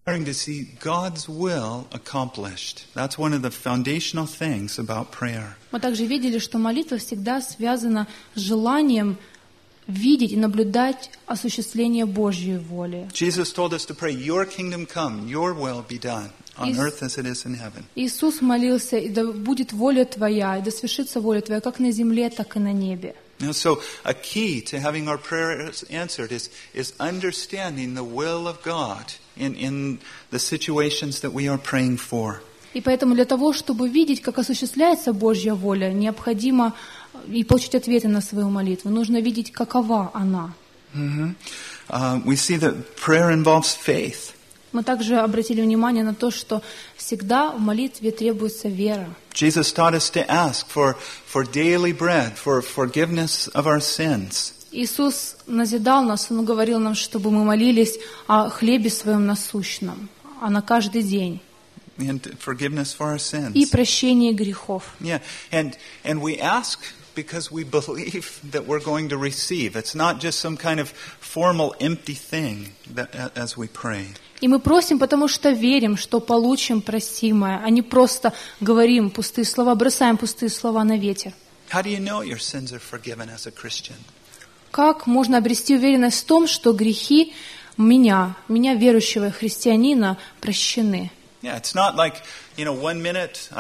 To see God's will accomplished. That's one of the foundational things about prayer. Мы также видели, что молитва всегда связана с желанием видеть и наблюдать осуществление Божьей воли. Jesus told us to pray, "Your kingdom come, your will be done on earth as it is in heaven." Иисус молился: «И да будет воля Твоя, и да свершится воля Твоя, как на земле, так и на небе». So a key to having our prayers answered is understanding the will of God in the situations that we are praying for. И поэтому для того, чтобы видеть, как осуществляется Божья воля, необходимо и получить ответы на свою молитву. Нужно видеть, какова она. We see that prayer involves faith. Мы также обратили внимание на то, что всегда в молитве требуется вера. Jesus taught us to ask for daily bread, for forgiveness of our sins. Иисус назидал нас, Он говорил нам, чтобы мы молились о хлебе своем насущном, а на каждый день. And forgiveness for our sins. И прощение грехов. Yeah, and we ask because we believe that we're going to receive. It's not just some kind of formal empty thing that, as we pray. И мы просим, потому что верим, что получим просимое, а не просто говорим пустые слова, бросаем пустые слова на ветер. How do you know your sins are forgiven as a Christian? Как можно обрести уверенность в том, что грехи меня верующего христианина, прощены? Yeah, it's not like, 1 minute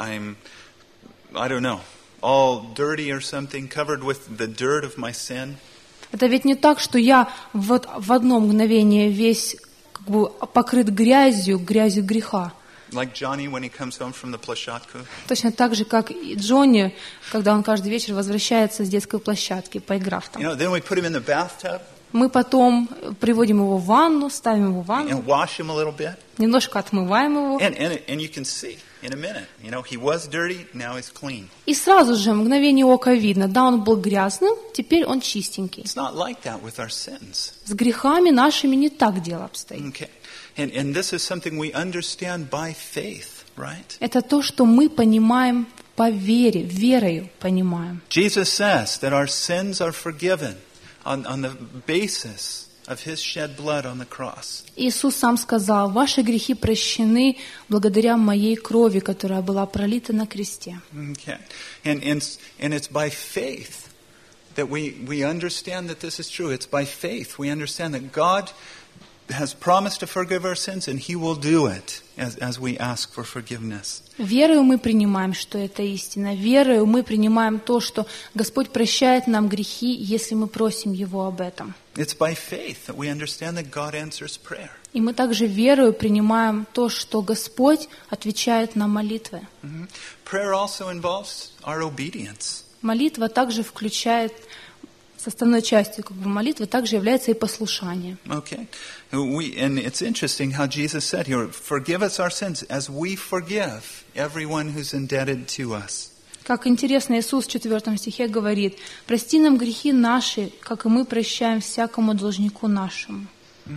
I don't know, all dirty or something, covered with the dirt of my sin. Это ведь не так, что я вот в одно мгновение весь покрыт грязью греха. Like Johnny when he comes home from the площадку. Точно так же, как и Джонни, когда он каждый вечер возвращается с детской площадки, поиграв там. Then we put him in the bathtub. Мы потом приводим его в ванну, ставим его в ванну, And wash him a little bit. немножко отмываем его. And you can see in a minute, he was dirty, now he's clean. И сразу же, в мгновение ока видно, да, он был грязным, теперь он чистенький. It's not like that with our sins. С грехами нашими не так дело обстоит. Okay. And this is something we understand by faith, right? Это то, что мы понимаем по вере, верою понимаем. Jesus says that our sins are forgiven on the basis of His shed blood on the cross. Иисус сам сказал: «Ваши грехи прощены благодаря моей крови, которая была пролита на кресте». Okay. And it's by faith that we understand that this is true. It's by faith we understand that God has promised to forgive our sins, and He will do it as we ask for forgiveness. Верою мы принимаем, что это истина. Верою мы принимаем то, что Господь прощает нам грехи, если мы просим Его об этом. It's by faith that we understand that God answers prayer. И мы также верою принимаем то, что Господь отвечает на молитвы. Prayer also involves our obedience. Молитва также включает, составной частью молитвы также является и послушание. Okay. And it's interesting how Jesus said here, forgive us our sins as we forgive everyone who's indebted to us. Как интересно, Иисус в 4 стихе говорит: «Прости нам грехи наши, как и мы прощаем всякому должнику нашему».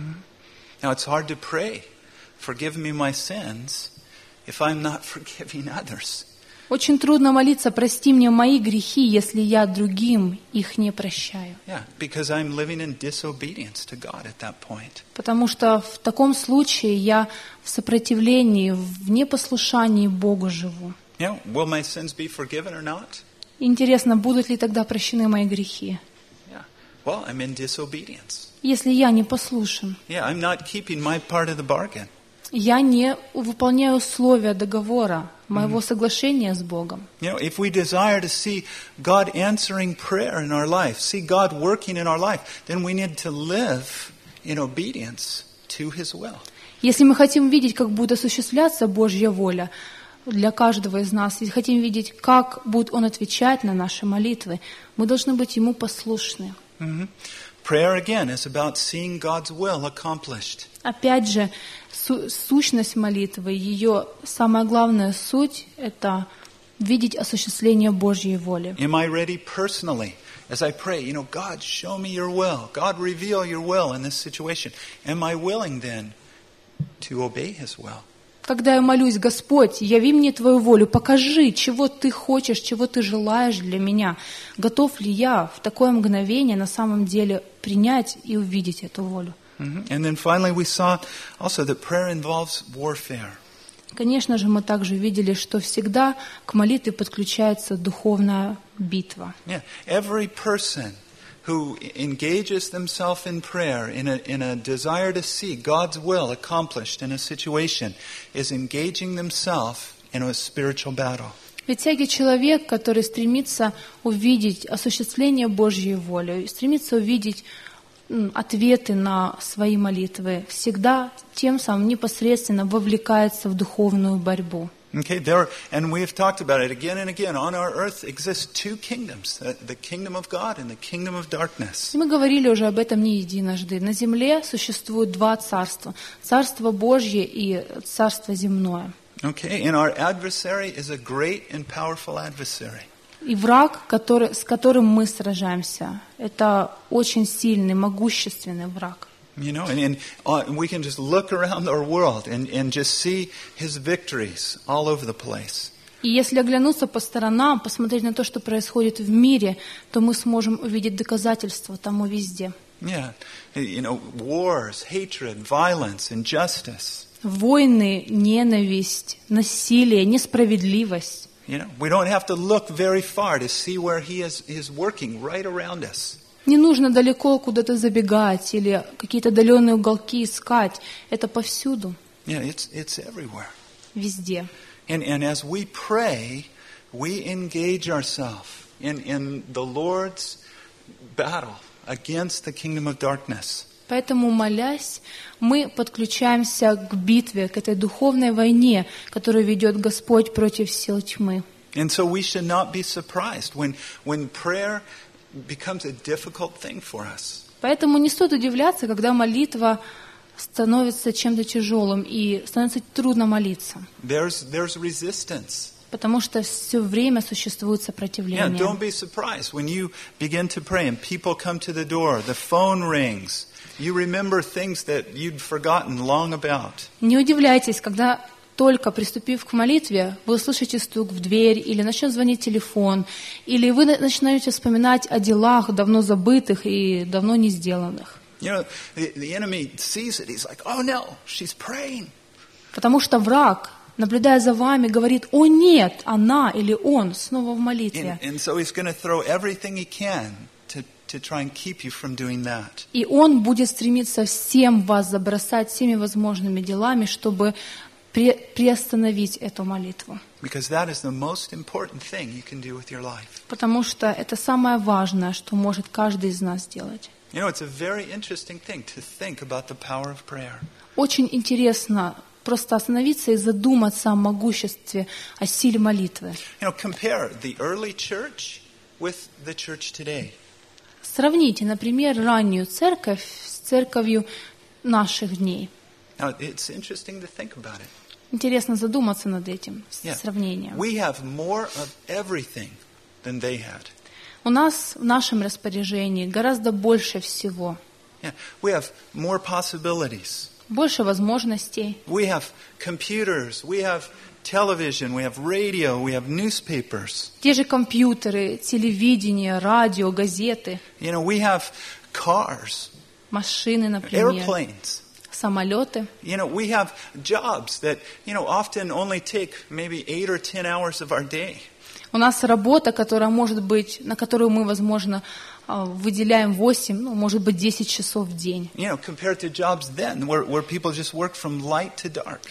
Now it's hard to pray, forgive me my sins, if I'm not forgiving others. Очень трудно молиться: «Прости мне мои грехи», если я другим их не прощаю. Yeah, because I'm living in disobedience to God at that point. Потому что в таком случае я в сопротивлении, в непослушании Богу живу. Will my sins be forgiven or not? Интересно, будут ли тогда прощены мои грехи? Yeah. Well, I'm in disobedience. Если я не послушен, Yeah, I'm not keeping my part of the bargain. я не выполняю условия договора, моего соглашения с Богом. If we desire to see God answering prayer in our life, see God working in our life, then we need to live in obedience to His will. Если мы хотим видеть, как будет осуществляться Божья воля для каждого из нас, если хотим видеть, как будет Он отвечать на наши молитвы, мы должны быть Ему послушны. Prayer again is about seeing God's will accomplished. Опять же, сущность молитвы, ее самая главная суть – это видеть осуществление Божьей воли. Am I ready personally as I pray, God, show me your will. God, reveal your will in this situation. Am I willing then to obey His will? Когда я молюсь: «Господь, яви мне Твою волю, покажи, чего Ты хочешь, чего Ты желаешь для меня». Готов ли я в такое мгновение на самом деле принять и увидеть эту волю? And then finally we saw also that prayer involves warfare. Конечно же, мы также видели, что всегда к молитве подключается духовная битва. Yeah, every person who engages themselves in prayer in a desire to see God's will accomplished in a situation is engaging themselves in a spiritual battle. Ведь всякий человек, который стремится увидеть осуществление Божьей воли, стремится увидеть ответы на свои молитвы, всегда тем самым непосредственно вовлекается в духовную борьбу. Okay, and we have talked about it again and again. On our earth exist two kingdoms, the kingdom of God and the kingdom of darkness. Мы говорили уже об этом не единожды. На земле существует два царства. Царство Божье и царство земное. Okay, and our adversary is a great and powerful adversary. И враг, с которым мы сражаемся, это очень сильный, могущественный враг. You know, and we can just look around our world and just see his victories all over the place. И если оглянуться по сторонам, посмотреть на то, что происходит в мире, то мы сможем увидеть доказательства тому везде. Yeah, you know, wars, hatred, violence, injustice. Войны, ненависть, насилие, несправедливость. You know, we don't have to look very far to see where he is working right around us. Не нужно далеко куда-то забегать или какие-то отдаленные уголки искать. Это повсюду. Yeah, it's everywhere. Везде. And as we pray, we engage ourselves in the Lord's battle against the kingdom of darkness. Поэтому, молясь, мы подключаемся к битве, к этой духовной войне, которую ведет Господь против сил тьмы. And so we should not be surprised when prayer becomes a difficult thing for us. Поэтому не стоит удивляться, когда молитва становится чем-то тяжелым и становится трудно молиться. There's resistance. Потому что все время существует Yeah, сопротивление. don't be surprised when you begin to pray and people come to the door, the phone rings. You remember things that you'd forgotten long about. Не удивляйтесь, когда только приступив к молитве, вы услышите стук в дверь, или начнет звонить телефон, или вы начнете вспоминать о делах, давно забытых и давно не сделанных. You know, the enemy sees it. He's like, oh no, she's praying. Потому что враг, наблюдая за вами, говорит: «О нет, она или он снова в молитве». And so he's going to throw everything he can to try and keep you from doing that. И он будет стремиться всем вас забросать всеми возможными делами, чтобы приостановить эту молитву. Because that is the most important thing you can do with your life. Потому что это самое важное, что может каждый из нас сделать. You know, it's a very interesting thing to think about the power of prayer. Очень интересно просто остановиться и задуматься о могуществе, о силе молитвы. You know, compare the early church with the church today. Сравните, например, раннюю церковь с церковью наших дней. Now, it's interesting to think about it. Интересно задуматься над этим Yeah. сравнением. We have more of everything than they had. У нас в нашем распоряжении гораздо больше всего, Yeah, we have more possibilities. больше возможностей. We have computers, we have television, we have radio, we have newspapers. Те же компьютеры, телевидение, радио, газеты, You know, we have cars, машины, например, airplanes. самолеты. You know, we have jobs that, you know, often only take maybe 8 or 10 hours of our day. У нас работа, которая может быть, на которую мы, возможно, выделяем 8, может быть, 10 часов в день. You know, compared to jobs then where people just work from light to dark.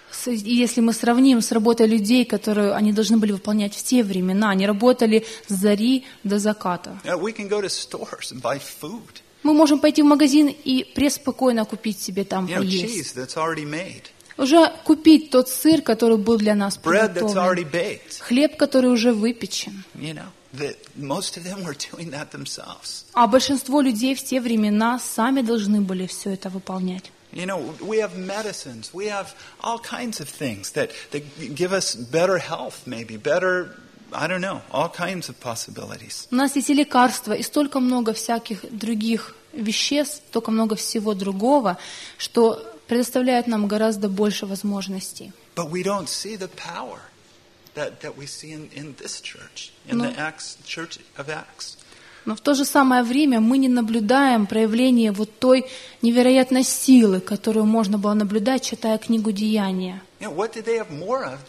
И если мы сравним с работой людей, которые они должны были выполнять в те времена, они работали с зари до заката. We can go to stores and buy food. Мы можем пойти в магазин и преспокойно купить себе там You know, поесть. cheese that's already made. Уже купить тот сыр, который был для нас Bread that's already приготовлен. baked. Хлеб, который уже выпечен. You know, that most of them were doing that themselves. А большинство людей в те времена сами должны были все это выполнять. You know, we have medicines, we have all kinds of things that give us better health, maybe better, I don't know, all kinds of possibilities. У нас есть и лекарства, и столько много всяких других веществ, столько много всего другого, что предоставляет нам гораздо больше возможностей. But we don't see the power that we see in this church, in the Church of Acts. Но в то же самое время мы не наблюдаем проявление вот той невероятной силы, которую можно было наблюдать, читая книгу «Деяния». What did they have more of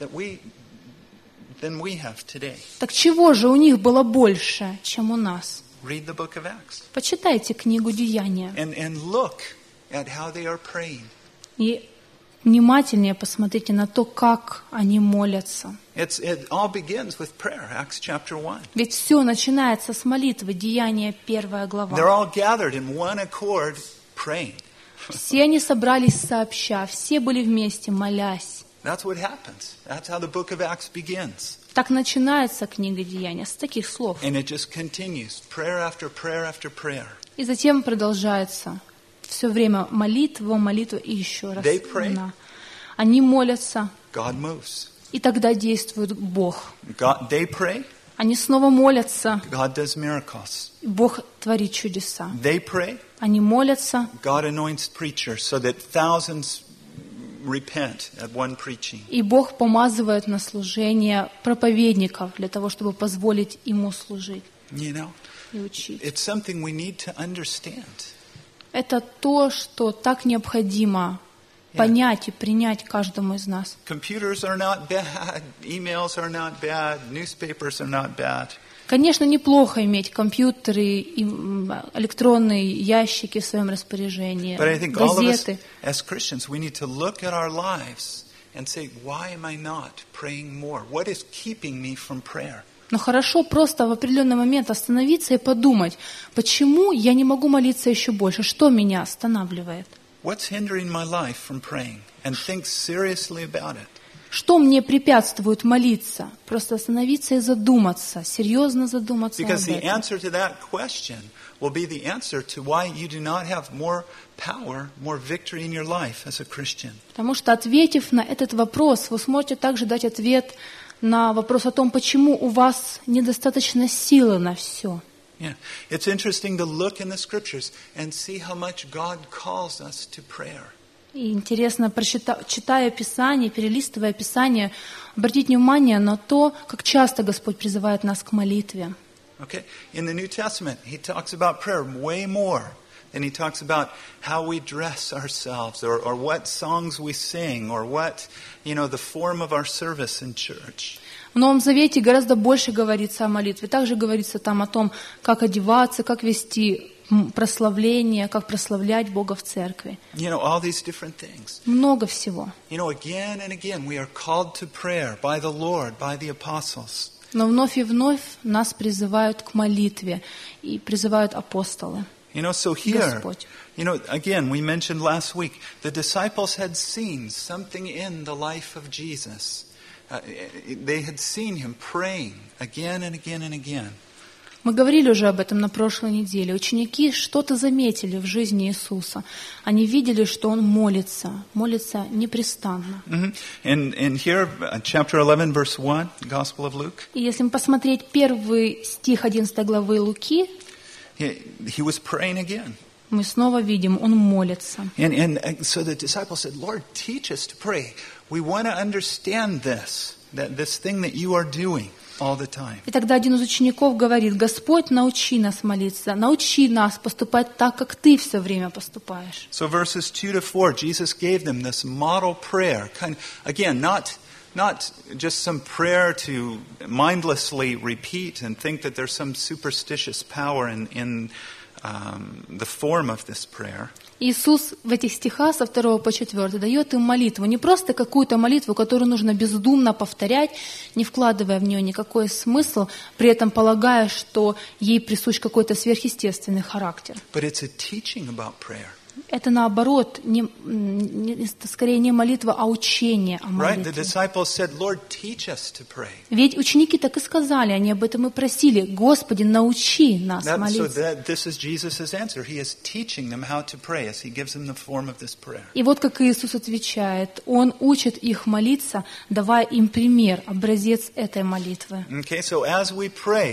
than we have today? Так чего же у них было больше, чем у нас? Read the book of Acts Почитайте книгу «Деяния» and look at how they are praying. и внимательнее посмотрите на то, как они молятся. It all begins with prayer, Acts chapter 1. Ведь все начинается с молитвы, Деяния 1 глава. They're all gathered in one accord praying. Все они собрались сообща, все были вместе, молясь. That's what happens. That's how the book of Acts begins. Так начинается книга «Деяния», с таких слов. And it just continues, prayer after prayer after prayer. И затем продолжается все время молитва, молитва и еще раз. They pray. Они молятся, God moves. и тогда действует Бог. They pray. Они снова молятся, God does miracles. и Бог творит чудеса. They pray. Они молятся, God anoints preachers so that thousands repent at one preaching. и Бог помазывает на служение проповедников для того, чтобы позволить Ему служить You know, и учить. it's something we need to understand. Это то, что так необходимо понять и принять каждому из нас. Computers are not bad. Emails are not bad. Newspapers are not bad. Конечно, неплохо иметь компьютеры и электронные ящики в своем распоряжении, But I think all of us, газеты. as Christians, we need to look at our lives and say, why am I not praying more? What is keeping me from prayer? Но хорошо просто в определенный момент остановиться и подумать, почему я не могу молиться еще больше, что меня останавливает, What's hindering my life from praying? And think seriously about it. что мне препятствует молиться. Просто остановиться и задуматься, серьезно задуматься об Because the этом. answer to that question will be the answer to why you do not have more power, more victory in your life as a Christian. Потому что, ответив на этот вопрос, вы сможете также дать ответ на вопрос о том, почему у вас недостаточно силы на все. Yeah. It's interesting to look in the scriptures and see how much God calls us to prayer. И интересно, читая Писание, перелистывая Писание, обратить внимание на то, как часто Господь призывает нас к молитве. Okay? In the New Testament, he talks about prayer way more than he talks about how we dress ourselves or what songs we sing or what, the form of our service in church. В Новом Завете гораздо больше говорится о молитве. Также говорится там о том, как одеваться, как вести прославление, как прославлять Бога в церкви. All these different things. Много всего. Again and again we are called to prayer by the Lord, by the apostles. Но вновь и вновь нас призывают к молитве и призывают апостолы. So here, Господь. Again, we mentioned last week, the disciples had seen something in the life of Jesus. They had seen him praying again and again and again. Мы говорили уже об этом на прошлой неделе. Ученики что-то заметили в жизни Иисуса. Они видели, что Он молится непрестанно. Mm-hmm. And here, chapter 11, verse 1, Gospel of Luke. И если посмотреть первый стих 11 главы Луки, he was praying again. Мы снова видим, Он молится. And so the disciples said, Lord, teach us to pray. We want to understand this thing that you are doing all the time. И тогда один из учеников говорит: Господь, научи нас молиться, научи нас поступать так, как Ты все время поступаешь. So verses 2-4, Jesus gave them this model prayer. Again, not just some prayer to mindlessly repeat and think that there's some superstitious power in the form of this prayer. Иисус в этих стихах со 2 по 4 дает им молитву, не просто какую-то молитву, которую нужно бездумно повторять, не вкладывая в нее никакой смысл, при этом полагая, что ей присущ какой-то сверхъестественный характер. But it's a teaching about prayer. Это наоборот, скорее не молитва, а учение о Right? The молитве. disciples said, Lord, teach us to pray. Ведь ученики так и сказали, они об этом и просили: Господи, научи нас So молиться. this is Jesus' answer. He is teaching them how to pray as he gives them the form of this prayer. И вот как Иисус отвечает, Он учит их молиться, давая им пример, образец этой молитвы. Okay, so as we pray,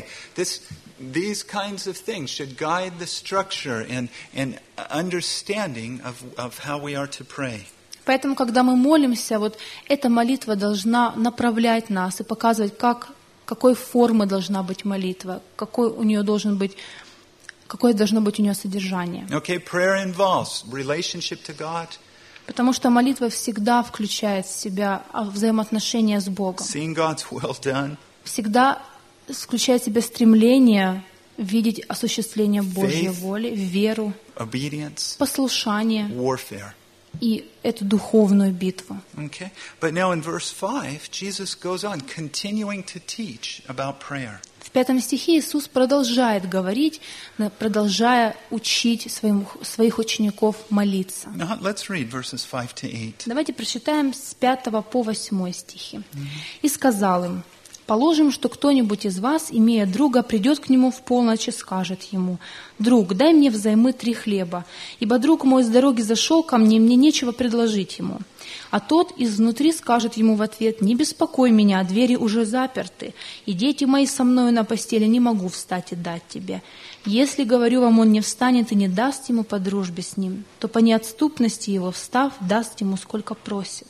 these kinds of things should guide the structure and understanding of how we are to pray. Поэтому, когда мы молимся, вот эта молитва должна направлять нас и показывать, какой формы должна быть молитва, какой у нее должен быть какое должно быть у нее содержание. Okay, prayer involves relationship to God, Потому что молитва всегда включает в себя взаимоотношения с Богом. seeing God's will done, Всегда включает в себя стремление видеть осуществление Божьей Faith. воли, веру, obedience, послушание warfare. и эту духовную битву. Okay, but now in verse 5, Jesus goes on, continuing to teach about prayer. В 5 стихе Иисус продолжает говорить, продолжая учить своих учеников молиться. Now let's read verses 5 to 8. Давайте прочитаем с 5 по 8 стихи. «И сказал им: положим, что кто-нибудь из вас, имея друга, придет к нему в полночь и скажет ему: друг, дай мне взаймы 3 хлеба, ибо друг мой с дороги зашел ко мне, и мне нечего предложить ему. А тот изнутри скажет ему в ответ: не беспокой меня, двери уже заперты, и дети мои со мною на постели, не могу встать и дать тебе. Если, говорю вам, он не встанет и не даст ему по дружбе с ним, то по неотступности его, встав, даст ему, сколько просит».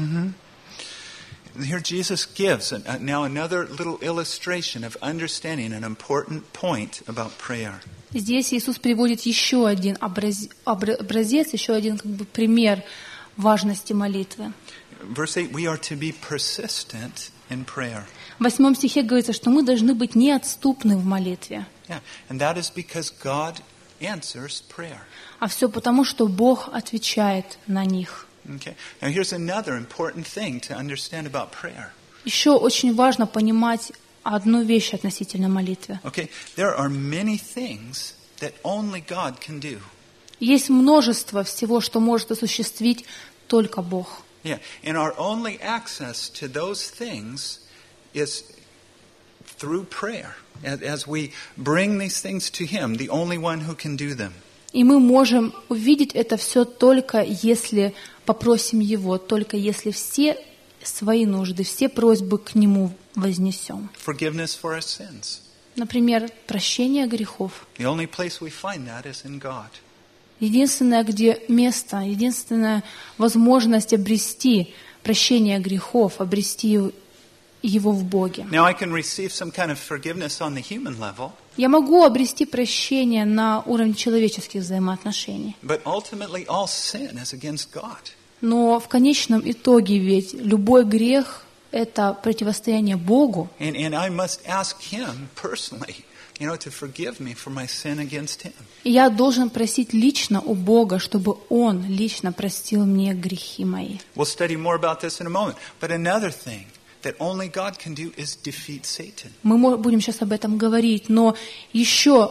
Here Jesus gives now another little illustration of understanding an important point about prayer. Здесь Иисус приводит еще один образец, еще один пример важности молитвы. Verse 8, we are to be persistent in prayer. В 8 стихе говорится, что мы должны быть неотступны в молитве. Yeah, and that is because God answers prayer. А все потому, что Бог отвечает на них. Okay. Now here's another important thing to understand about prayer. Еще очень важно понимать одну вещь относительно молитвы. Okay, there are many things that only God can do. Есть множество всего, что может осуществить только Бог. Yeah, and our only access to those things is through prayer. As we bring these things to Him, the only one who can do them. И мы можем увидеть это все только если попросим Его, только если все свои нужды, все просьбы к Нему вознесем. Forgiveness for our sins. Например, прощение грехов. The only place we find that is in God. Единственное, где место, единственная возможность обрести прощение грехов, обрести его в Боге. Now I can receive some kind of forgiveness on the human level, Я могу обрести прощение на уровне человеческих взаимоотношений. but ultimately all sin is against God. Но в конечном итоге ведь любой грех – это противостояние Богу. And I must ask Him personally, to forgive me for my sin against Him. И я должен просить лично у Бога, чтобы Он лично простил мне грехи мои. We'll study more about this in a moment. But another thing that only God can do is defeat Satan. Мы будем сейчас об этом говорить, но еще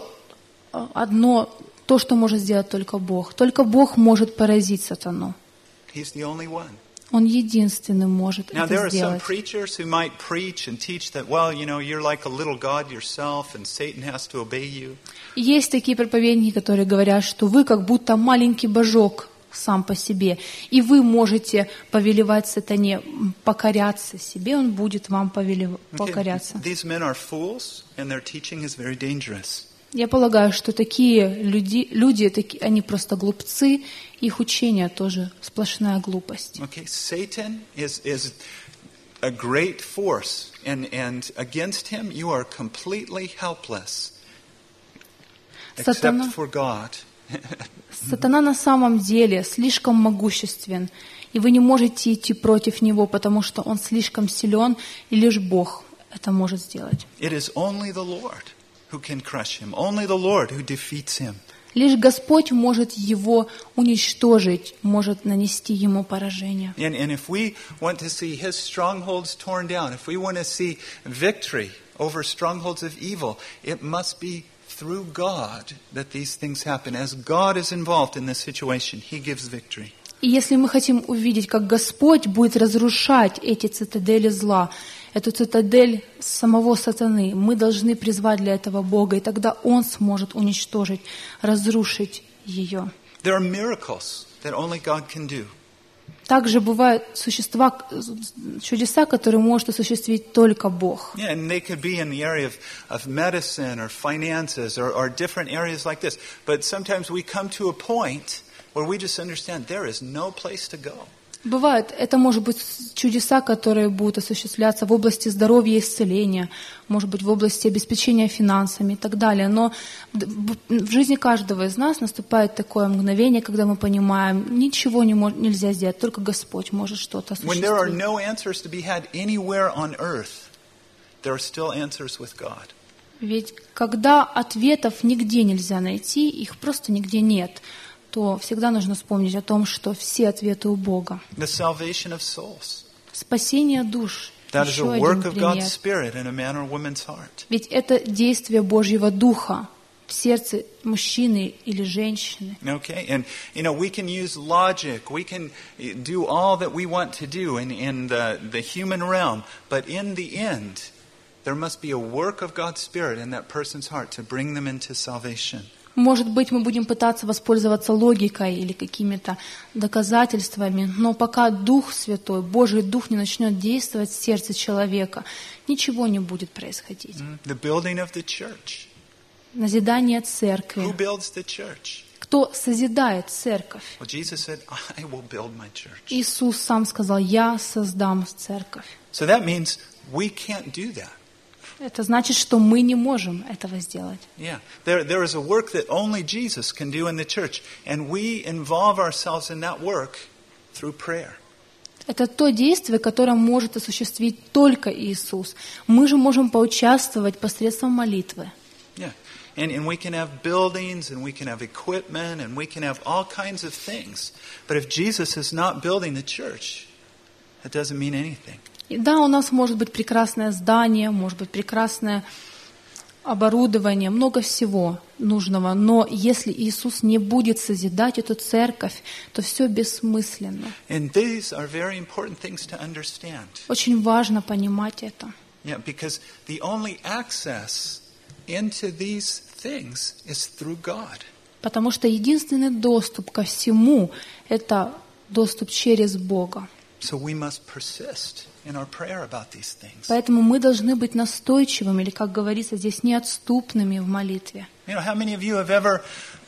одно, то, что может сделать только Бог. Только Бог может поразить сатану. He's the only one. Он единственный может Now, there это are some сделать. preachers who might preach and teach that, well, you're like a little God yourself and Satan has to obey you. Есть такие проповедники, которые говорят, что вы как будто маленький божок сам по себе, и вы можете повелевать сатане, покоряться себе, он будет вам покоряться. These men are fools, and their teaching is very dangerous. Я полагаю, что такие люди, они просто глупцы, их учение тоже сплошная глупость. Okay, Satan is a great force, and against him you are completely helpless, except Сатана, for God. сатана на самом деле слишком могуществен, и вы не можете идти против него, потому что он слишком силен, и лишь Бог это может сделать. It is only the Lord who can crush him, only the Lord who defeats him. Лишь Господь может его уничтожить, может нанести ему поражение. And if we want to see his strongholds torn down, if we want to see victory over strongholds of evil, it must be through God that these things happen. As God is involved in this situation, He gives victory. И если мы хотим увидеть, как Господь будет разрушать эти цитадели зла, эту цитадель самого сатаны, мы должны призвать для этого Бога, и тогда Он сможет уничтожить, разрушить ее. There are miracles that only God can do. Также бывают чудеса, которые может осуществить только Бог. Yeah, and they could be in the area of medicine or finances or different areas like this. But sometimes we come to a point where we just understand there is no place to go. Бывает, это может быть чудеса, которые будут осуществляться в области здоровья и исцеления, может быть, в области обеспечения финансами и так далее. Но в жизни каждого из нас наступает такое мгновение, когда мы понимаем, ничего нельзя сделать, только Господь может что-то When there are осуществить. no answers to be had anywhere on earth, there are still answers with God. Ведь когда ответов нигде нельзя найти, их просто нигде нет, то всегда нужно вспомнить о том, что все ответы у Бога. The salvation of souls. Спасение душ. That is a Еще work один of God's пример. Spirit in a man or woman's heart. Ведь это действие Божьего Духа в сердце мужчины или женщины. Okay, and we can use logic, we can do all that we want to do in the human realm, but in the end, there must be a work of God's Spirit in that person's heart to bring them into salvation. Может быть, мы будем пытаться воспользоваться логикой или какими-то доказательствами, но пока Дух Святой, Божий Дух не начнет действовать в сердце человека, ничего не будет происходить. The building of the church. Назидание Who церкви. builds the church? Кто созидает церковь? Well, Jesus said, I will build my church. Иисус сам сказал: «Я создам церковь». So that means we can't do that. Это значит, что мы не можем этого сделать. Yeah, there is a work that only Jesus can do in the church, and we involve ourselves in that work through prayer. Это то действие, которое может осуществить только Иисус. Мы же можем поучаствовать посредством молитвы. Yeah, and we can have buildings, and we can have equipment, and we can have all kinds of things. But if Jesus is not building the church, it doesn't mean anything. И да, у нас может быть прекрасное здание, может быть прекрасное оборудование, много всего нужного. Но если Иисус не будет созидать эту церковь, то все бессмысленно. And these are very important things to understand. Очень важно понимать это. Yeah, because the only access into these things is through God. Потому что единственный доступ ко всему – это доступ через Бога. So we must persist in our prayer about these things. Поэтому мы должны быть настойчивыми, или, как говорится здесь, неотступными в молитве. How many of you have ever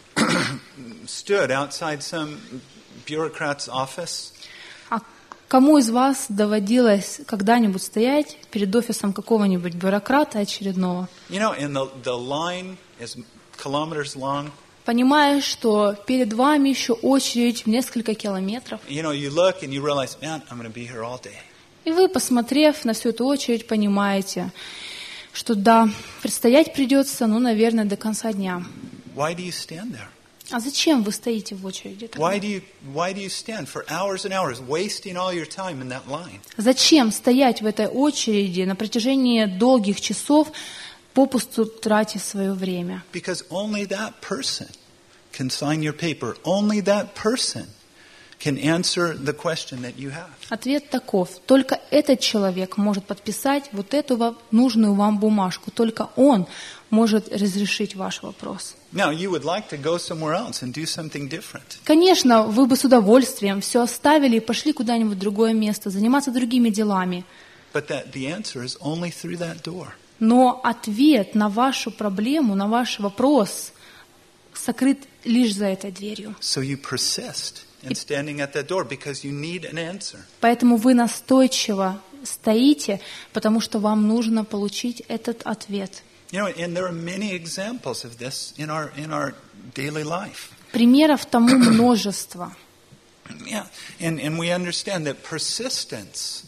stood outside some bureaucrat's office? А кому из вас доводилось когда-нибудь стоять перед офисом какого-нибудь бюрократа очередного, And the line is kilometers long. понимая, что перед вами еще очередь в несколько километров, You look and you realize, man, I'm going to be here all day. и вы, посмотрев на всю эту очередь, понимаете, что да, предстоять придется, наверное, до конца дня. Why do you stand there? А зачем вы стоите в очереди тогда? Why do you stand for hours and hours, wasting all your time in that line? Зачем стоять в этой очереди на протяжении долгих часов, попусту тратя свое время? Because only that person can sign your paper. Only that person can answer the question that you have. Ответ таков: только этот человек может подписать вот эту нужную вам бумажку, только он может разрешить ваш вопрос. Now, you would like to go somewhere else and do something different. Конечно, вы бы с удовольствием все оставили и пошли куда-нибудь в другое место, заниматься другими делами. But the answer is only through that door. Но ответ на вашу проблему, на ваш вопрос сокрыт лишь за этой дверью. So you persist in standing at that door because you need an answer. Поэтому вы настойчиво стоите, потому что вам нужно получить этот ответ. And there are many examples of this in our daily life. Примеров тому множество. Yeah, and we understand that persistence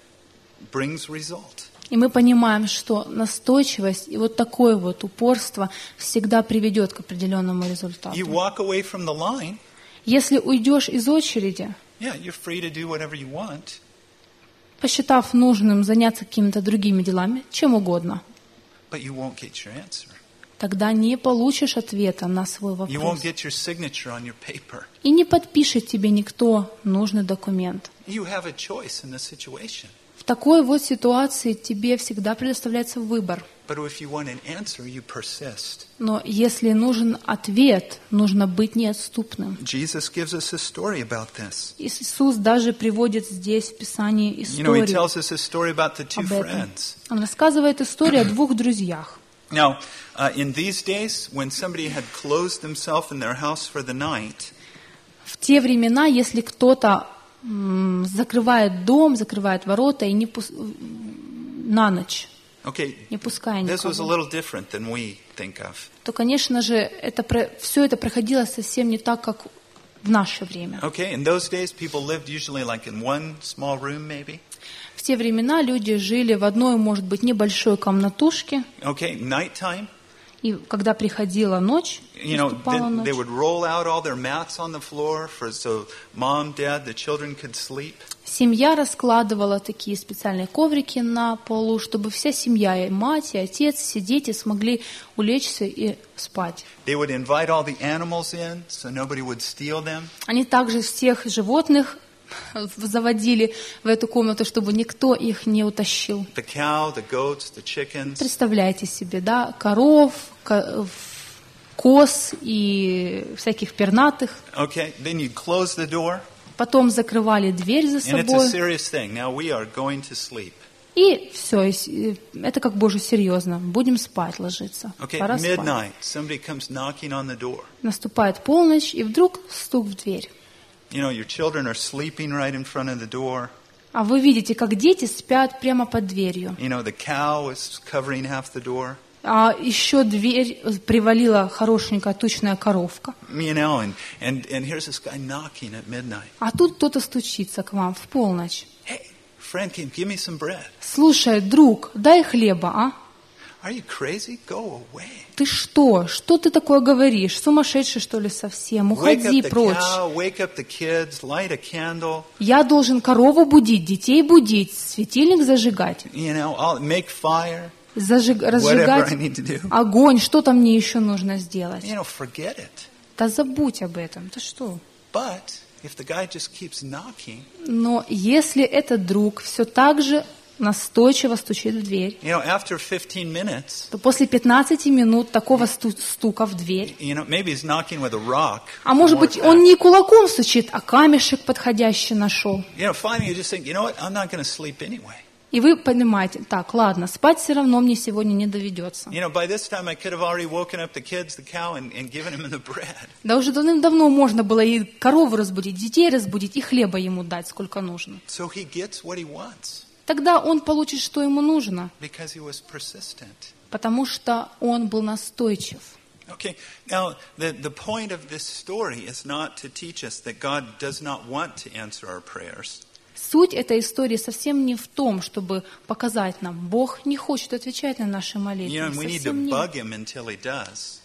brings result. И мы понимаем, что настойчивость и вот такое вот упорство всегда приведет к определенному результату. You walk away from the line, Если уйдешь из очереди, yeah, you're free to do whatever you want, посчитав нужным заняться какими-то другими делами, чем угодно, but you won't get your answer. тогда не получишь ответа на свой You won't вопрос. get your signature on your paper. И не подпишет тебе никто нужный документ. You have a choice in the situation. В такой вот ситуации тебе всегда предоставляется выбор. But if you want an answer, you persist. Но если нужен ответ, нужно быть неотступным. Jesus gives us a story about this. Иисус даже приводит здесь в Писании He историю tells us a story about the two об этом. friends. Он рассказывает историю о двух друзьях. Now, in these days, when somebody had closed themselves in their house for the night, В те времена, если кто-то закрывает дом, закрывает ворота и на ночь, Okay, не пуская this was a никого, little different than we think of. то, конечно же, все это проходило совсем не так, как в наше время. Okay, in those days, people lived usually like in one small room, maybe. В те времена люди жили в одной, может быть, небольшой комнатушке, Okay, nighttime. и когда приходила ночь, наступала They ночь, would roll out all their mats on the floor so mom, dad, the children could sleep. семья раскладывала такие специальные коврики на полу, чтобы вся семья, и мать, и отец, все дети смогли улечься и спать. They would invite all the animals in so nobody would steal them. Они также всех животных заводили в эту комнату, чтобы никто их не утащил. The cow, the goats, the chickens. Представляете себе, да, коров, коз и всяких пернатых. Okay, then you'd close the door. Потом закрывали дверь за And it's a собой. serious thing. Now we are going to sleep. И все, это как Боже серьезно. Будем спать ложиться. Okay, Пора спать. midnight, somebody comes knocking on the door. Наступает полночь, и вдруг стук в дверь. You know, your children are sleeping right in front of the door. А вы видите, как дети спят прямо под дверью. You know, the cow is covering half the door. А еще дверь привалила хорошенькая тучная коровка. You know, and here's this guy knocking at midnight. А тут кто-то стучится к вам в полночь. Hey, friend, give me some bread. Слушай, друг, дай хлеба, а? Are you crazy? Go away. Ты что? Что ты такое говоришь? Сумасшедший, что ли, совсем? Уходи прочь. Wake up the kids, light a candle. Я должен корову будить, детей будить, светильник зажигать, You know, I'll make fire. разжигать Whatever I need to do. огонь. Что-то мне еще нужно сделать. You know, forget it. Да забудь об этом. Ты что? But if the guy just keeps knocking, Но если этот друг все так же настойчиво стучит в дверь, you know, after 15 minutes, то после 15 минут такого стука в дверь, you know, maybe he's knocking with a rock. а может быть, More он не кулаком стучит, а камешек подходящий нашел. You know, finally you just think, you know what, I'm not going to sleep anyway. И вы понимаете, так, ладно, спать все равно мне сегодня не доведется. You know, by this time I could have already woken up the kids, the cow, and given them the bread. Да уже давным-давно можно было и корову разбудить, детей разбудить, и хлеба ему дать, сколько нужно. So he gets what he wants Тогда он получит, что ему нужно, because he was persistent. потому что он был настойчив. Okay, now the point of this story is not to teach us that God does not want to answer our prayers. Суть этой истории совсем не в том, чтобы показать нам, Бог не хочет отвечать на наши молитвы. You know, we need to Совсем нет. bug him until he does.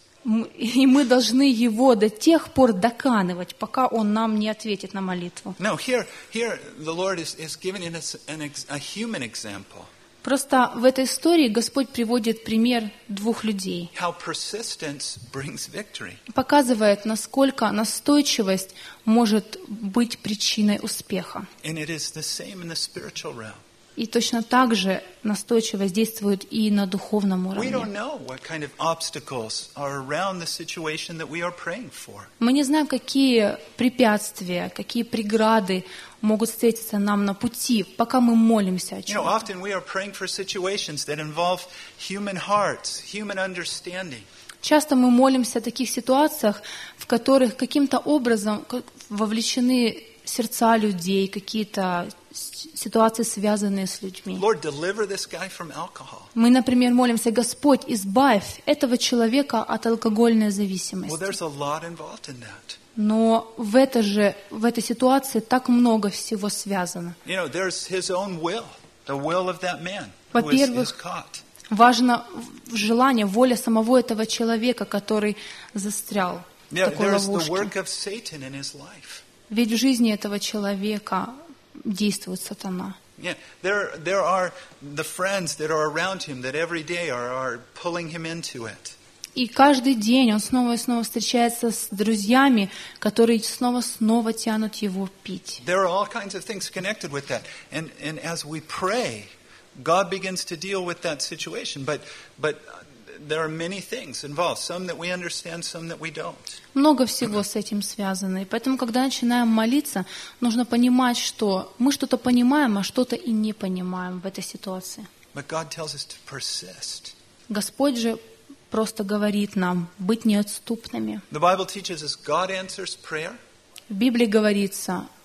И мы должны его до тех пор доканывать, пока он нам не ответит на молитву. No, here the Lord is giving us a human example. Просто в этой истории Господь приводит пример двух людей. How persistence brings victory. Показывает, насколько настойчивость может быть причиной успеха. And it is the same in the spiritual realm. И точно так же настойчивость действует и на духовном We уровне. don't know what kind of obstacles are around the situation that we are praying for. Мы не знаем, какие препятствия, какие преграды могут встретиться нам на пути, пока мы молимся о You know, чем-то. often we are praying for situations that involve human hearts, human understanding. Часто мы молимся о таких ситуациях, в которых каким-то образом вовлечены сердца людей, какие-то ситуации, связанные с людьми. Lord, deliver this guy from alcohol. Мы, например, молимся: Господь, избавь этого человека от алкогольной Well, зависимости. there's a lot involved in that. Но в этой ситуации так много всего связано. You know, there's his own will, the will of that man who is Во-первых, caught. важно желание, воля самого этого человека, который застрял в такой There's the ловушке. work of Satan in his life. Ведь в жизни этого человека действует сатана. Yeah, there are the friends that are around him that every day are pulling him into it. И каждый день он снова и снова встречается с друзьями, которые снова тянут его пить. There are all kinds of things connected with that. And as we pray, God begins to deal with that situation. But there are many things involved, some that we understand, some that we don't. Много всего с этим связано. И поэтому, когда начинаем молиться, нужно понимать, что мы что-то понимаем, а что-то и не понимаем в этой ситуации. But God tells us to persist. Господь же просто говорит нам быть неотступными. The Bible teaches us God answers prayer, В Библии говорится,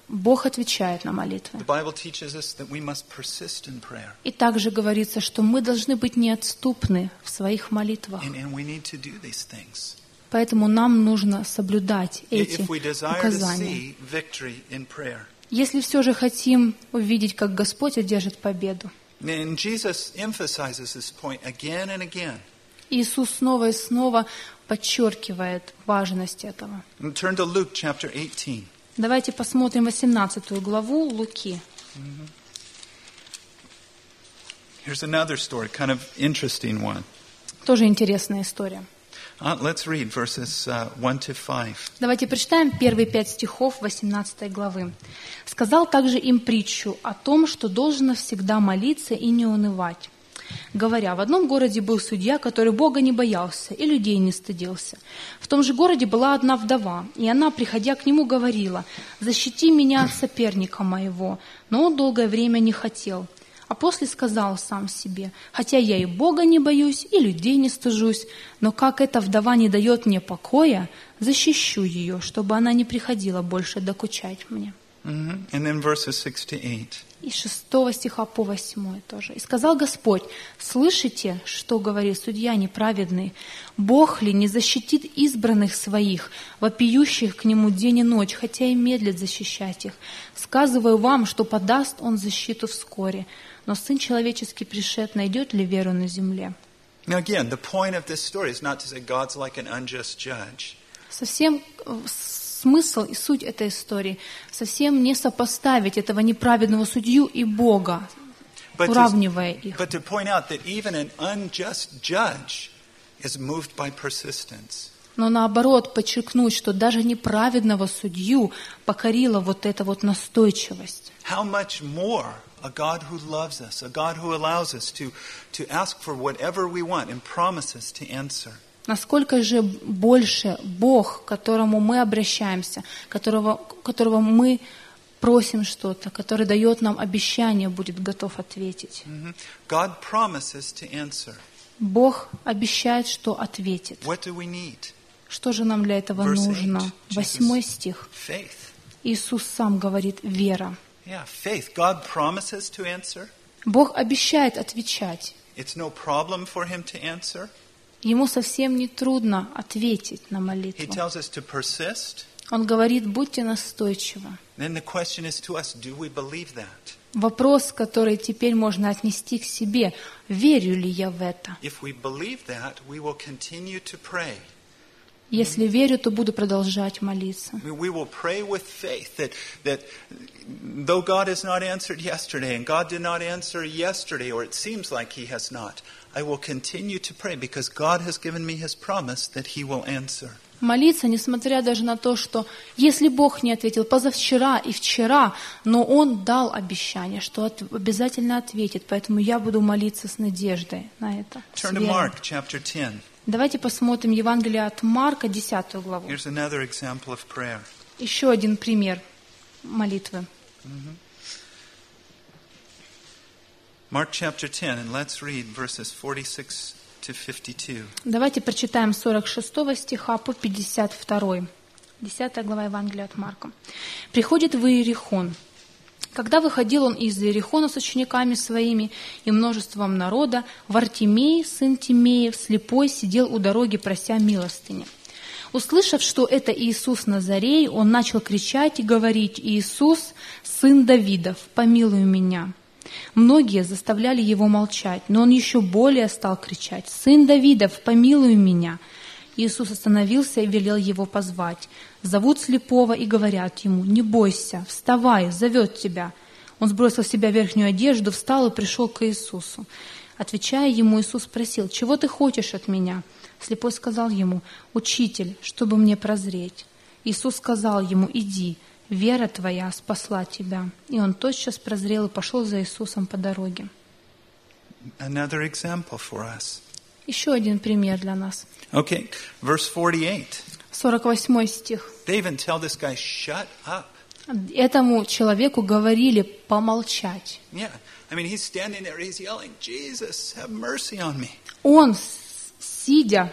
Бог отвечает на молитвы. The Bible teaches us that we must persist in prayer. И также говорится, что мы должны быть неотступны в своих молитвах. And we need to do these things. Поэтому нам нужно соблюдать эти If we desire to указания. see victory in prayer. Если все же хотим увидеть, как Господь одержит победу. And Jesus emphasizes this point again and again. Иисус снова и снова подчеркивает важность этого. And turn to Luke chapter 18. Давайте посмотрим 18 главу Луки. Here's another story, kind of interesting one. Тоже интересная история. Let's read verses 1 to 5. Давайте прочитаем первые 5 стихов 18 главы. «Сказал также им притчу о том, что должно всегда молиться и не унывать. Говоря, в одном городе был судья, который Бога не боялся и людей не стыдился. В том же городе была одна вдова, и она, приходя к нему, говорила: «Защити меня от соперника моего». Но он долгое время не хотел. А после сказал сам себе: «Хотя я и Бога не боюсь, и людей не стыжусь, но как эта вдова не дает мне покоя, защищу ее, чтобы она не приходила больше докучать мне». And then verses 6 to 8. И 6 стиха по 8 тоже. «И сказал Господь: слышите, что говорит судья неправедный? Бог ли не защитит избранных своих, вопиющих к нему день и ночь, хотя и медлит защищать их? Сказываю вам, что подаст он защиту вскоре. Но Сын Человеческий пришед, найдет ли веру на земле?» Now again, the point of this story is not to say God's like an unjust judge. Совсем смысл и суть этой истории совсем не сопоставить этого неправедного судью и Бога, уравнивая их. But to point out that even an unjust judge is moved by persistence. Но наоборот, подчеркнуть, что даже неправедного судью покорила вот эта вот настойчивость. How much more a God who loves us, a God who allows us to ask for whatever we want and promises to answer. Насколько же больше Бог, к которому мы обращаемся, которого мы просим что-то, который дает нам обещание, будет готов ответить. God promises to answer. Бог обещает, что ответит. What do we need? Что же нам для этого нужно? 8 стих. Faith. Иисус сам говорит: вера. Yeah, faith. God promises to answer. Бог обещает отвечать. It's no problem for him to answer. Ему совсем не трудно ответить на He молитву. tells us to persist. Он говорит: будьте настойчивы. Then the question is to us, do we believe that? Вопрос, который теперь можно отнести к себе: верю ли я в это? If we believe that, we will continue to pray. Если верю, то буду продолжать молиться. We will pray with faith that though God has not answered yesterday, and God did not answer yesterday, or it seems like He has not, I will continue to pray because God has given me His promise that He will answer. Молиться, несмотря даже на то, что если Бог не ответил позавчера и вчера, но Он дал обещание, что обязательно ответит, поэтому я буду молиться с надеждой на это. с Turn to верой. Mark chapter 10. Давайте посмотрим Евангелие от Марка, 10 главу. Here's another example of prayer. Еще один пример молитвы. Mark chapter 10, and let's read verses 46 to 52. Давайте прочитаем 46 стиха по 52. 10 глава Евангелия от Марка. «Приходит в Иерихон. Когда выходил он из Иерихона с учениками своими и множеством народа, Вартимей, сын Тимеев, слепой, сидел у дороги, прося милостыни. Услышав, что это Иисус Назарей, он начал кричать и говорить: «Иисус, сын Давидов, помилуй меня». Многие заставляли его молчать, но он еще более стал кричать: «Сын Давидов, помилуй меня». Иисус остановился и велел его позвать. Зовут слепого и говорят ему: «Не бойся, вставай, зовет тебя». Он сбросил с себя верхнюю одежду, встал и пришел к Иисусу. Отвечая ему, Иисус спросил: «Чего ты хочешь от меня?» Слепой сказал ему: «Учитель, чтобы мне прозреть». Иисус сказал ему: «Иди, вера твоя спасла тебя». И он тотчас прозрел и пошел за Иисусом по дороге. Another example for us. Еще один пример для нас. Okay, verse 48. 48 стих. They even tell this guy, shut up. Этому человеку говорили помолчать. Yeah, I mean, he's standing there, he's yelling, Jesus, have mercy on me. Он, сидя,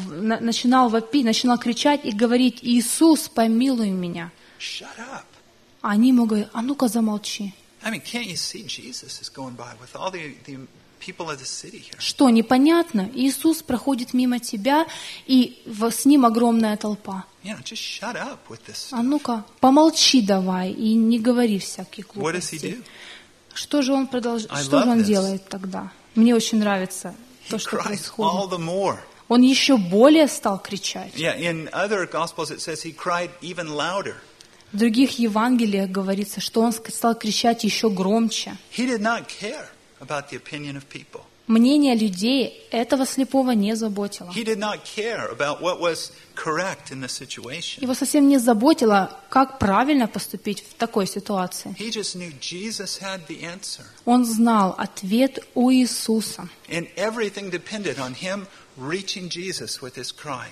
начинал вопить, начинал кричать и говорить: «Иисус, помилуй меня». Shut up. А они ему говорят: а ну-ка замолчи. I mean, can't you see Jesus is going by with all the people of the city here? Что, непонятно? Иисус проходит мимо тебя, и с ним огромная толпа. You know, just shut up with this. А ну-ка, помолчи давай и не говори всяких What does he глупостей. do? Что же он I что же love он this. делает тогда? Мне очень нравится He то, что cries all происходит. the more. Он еще более стал кричать. Yeah, in other Gospels it says he cried even louder. В других Евангелиях говорится, что он стал кричать еще громче. He did not care about the opinion of people. Мнение людей этого слепого не заботило. He did not care about what was correct in the situation. Его совсем не заботило, как правильно поступить в такой ситуации. He just knew Jesus had the answer. Он знал ответ у Иисуса. And everything depended on him reaching Jesus with his cry.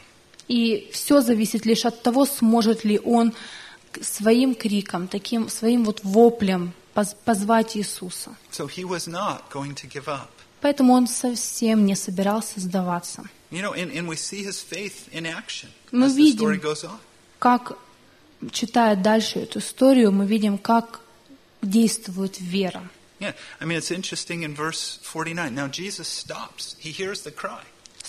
И все зависит лишь от того, сможет ли он своим криком, таким своим вот воплем позвать Иисуса. So he was not going to give up. Поэтому он совсем не собирался сдаваться. You know, and we see his faith in action Мы as the story видим, goes on. как, читая дальше эту историю, мы видим, как действует вера. Yeah, I mean, it's interesting in verse 49. Now Jesus stops. He hears the cry.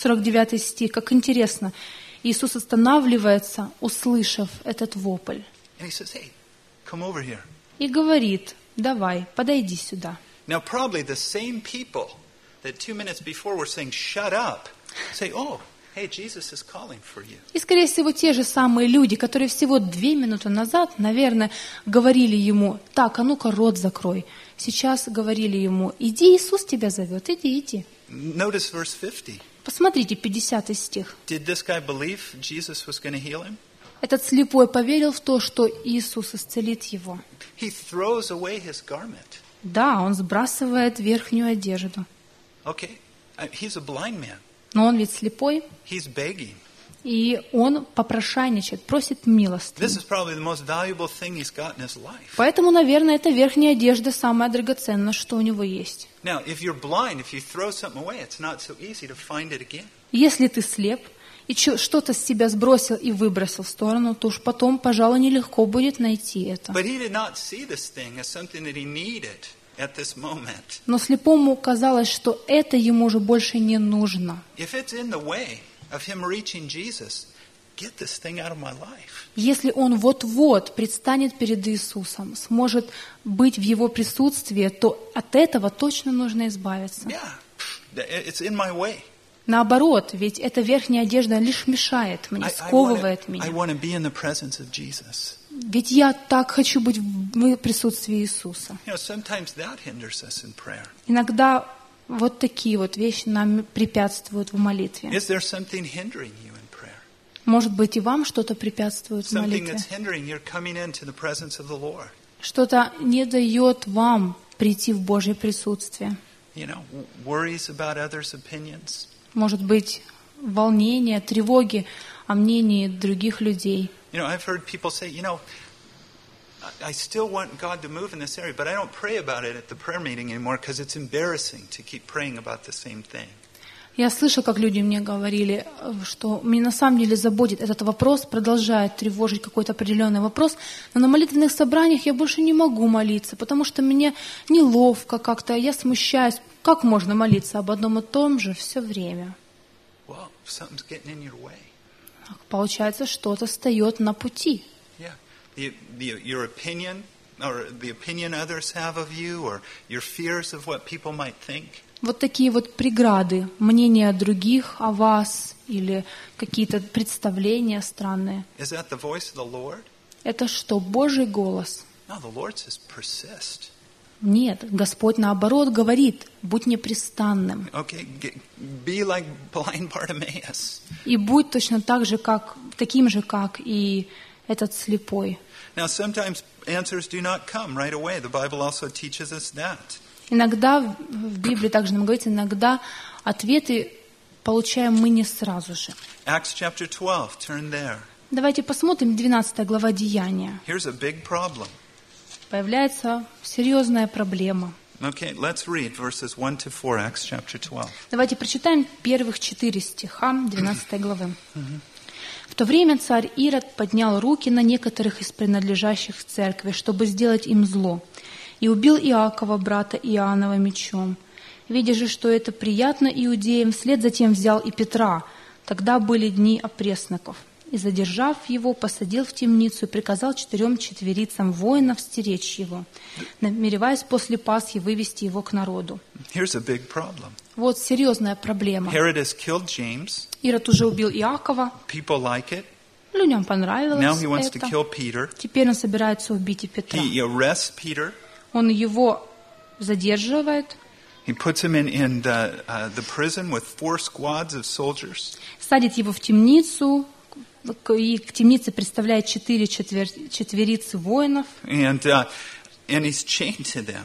49 стих, как интересно. Иисус останавливается, услышав этот вопль, And he says, hey, come over here. и говорит: давай, подойди сюда. Now, probably the same people that 2 minutes before were saying, shut up, say, oh, hey, Jesus is calling for you. И, скорее всего, те же самые люди, которые всего 2 минуты назад, наверное, говорили ему: так, а ну-ка рот закрой. Сейчас говорили ему: иди, Иисус тебя зовет, иди, иди. Notice verse 50. Посмотрите, 50 стих. Did this guy believe Jesus was going to heal him? Этот слепой поверил в то, что Иисус исцелит его. He throws away his garment. Да, он сбрасывает верхнюю одежду. Okay, he's a blind man. Но он ведь слепой, He's begging. и он попрошайничает, просит милостыню. This is probably the most valuable thing he's got in his life. Поэтому, наверное, эта верхняя одежда самая драгоценная, что у него есть. Now, if you're blind, if you throw something away, it's not so easy to find it again. Если ты слеп и что-то с себя сбросил и выбросил в сторону, то уж потом, пожалуй, нелегко будет найти это. But he did not see this thing as something that he needed at this moment. Но слепому казалось, что это ему уже больше не нужно. If it's in the way of him reaching Jesus, get this thing out of my life. Если он вот-вот предстанет перед Иисусом, сможет быть в его присутствии, то от этого точно нужно избавиться. Yeah, it's in my way. Наоборот, ведь эта верхняя одежда лишь мешает мне, сковывает I меня. want to be in the presence of Jesus. Ведь я так хочу быть в присутствии Иисуса. You know, sometimes that hinders us in prayer. Иногда вот такие вот вещи нам препятствуют в молитве. Is there something hindering you in prayer? Может быть, и вам что-то препятствует в Something молитве. that's hindering your coming into the presence of the Lord. Что-то не дает вам прийти в Божье присутствие. You know, worries about others' opinions. Может быть, волнение, тревоги о мнении других людей. You know, I've heard people say, you know, I still want God to move in this area, but I don't pray about it at the prayer meeting anymore because it's embarrassing to keep praying about the same thing. Я слышал, как люди мне говорили, что меня на самом деле заботит этот вопрос, продолжает тревожить какой-то определенный вопрос, но на молитвенных собраниях я больше не могу молиться, потому что мне неловко как-то, я смущаюсь. Как можно молиться об одном и том же все время? Well, something's getting in your way. Получается, что-то встает на пути. Yeah. Your opinion, or the opinion others have of you, or your fears of what people might think. Вот такие вот преграды, мнения других о вас или какие-то представления странные. Is that the voice of the Lord? Это что, Божий голос? No, the Lord says persist. Нет, Господь наоборот говорит: будь непрестанным. Okay, be like blind Bartimaeus. И будь точно таким же, как и этот слепой. Now, sometimes answers do not come right away. The Bible also teaches us that. Иногда в Библии также нам говорится, иногда ответы получаем мы не сразу же. Acts chapter 12, turn there. Давайте посмотрим 12 глава Деяния. Here's a big problem. Появляется серьезная проблема. Okay, let's read verses 1 to 4, Acts chapter 12. Давайте прочитаем первых 4 стиха 12 главы. В то время царь Ирод поднял руки на некоторых из принадлежащих церкви, чтобы сделать им зло, и убил Иакова, брата Иоаннова, мечом. Видя же, что это приятно иудеям, вслед затем взял и Петра. Тогда были дни опресноков. И, задержав его, посадил в темницу и приказал 4 четверицам воинов стеречь его, намереваясь после Пасхи вывести его к народу. Here's a big problem. Вот серьезная проблема. Herod has killed James. Ирод уже убил Иакова. People like it. Людям Now понравилось he wants to это. kill Peter. Теперь он собирается убить и Петра. He arrests Peter. Он его задерживает, He puts him in the prison with 4 squads of soldiers. садит его в темницу, и к темнице представляет 4 четверицы воинов. And he's chained to them.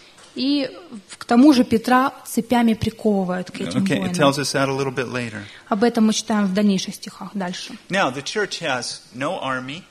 И к тому же Петра цепями приковывают к этим Okay, it воинам. tells us that a little bit later. Об этом мы читаем в дальнейших стихах дальше. Now, the church has no army.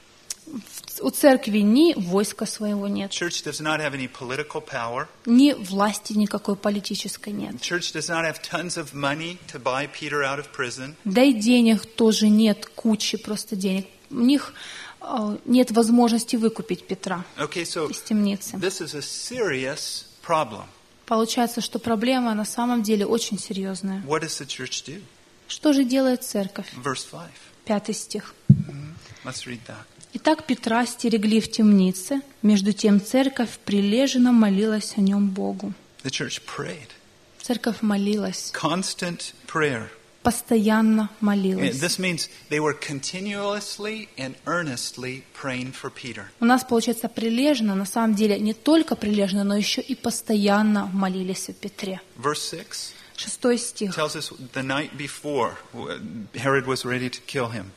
У церкви ни войска своего нет, Church does not have any political power. ни власти никакой политической нет. Church does not have tons of money to buy Peter out of prison. Да и денег тоже нет, кучи просто денег. У них нет возможности выкупить Петра Okay, so из темницы. this is a serious problem. Получается, что проблема на самом деле очень серьезная. What does the church do? Что же делает церковь? Verse 5. 5 стих. Let's read that. Итак, Петра стерегли в темнице, между тем церковь прилежно молилась о нем Богу. The church prayed. Церковь молилась, Constant prayer. постоянно молилась. This means they were continuously and earnestly praying for Peter. У нас, получается, прилежно, на самом деле не только прилежно, но еще и постоянно молились о Петре. Verse 6 6 стих. tells us the night before Herod was ready to kill him.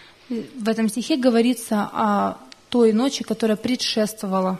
В этом стихе говорится о той ночи, которая предшествовала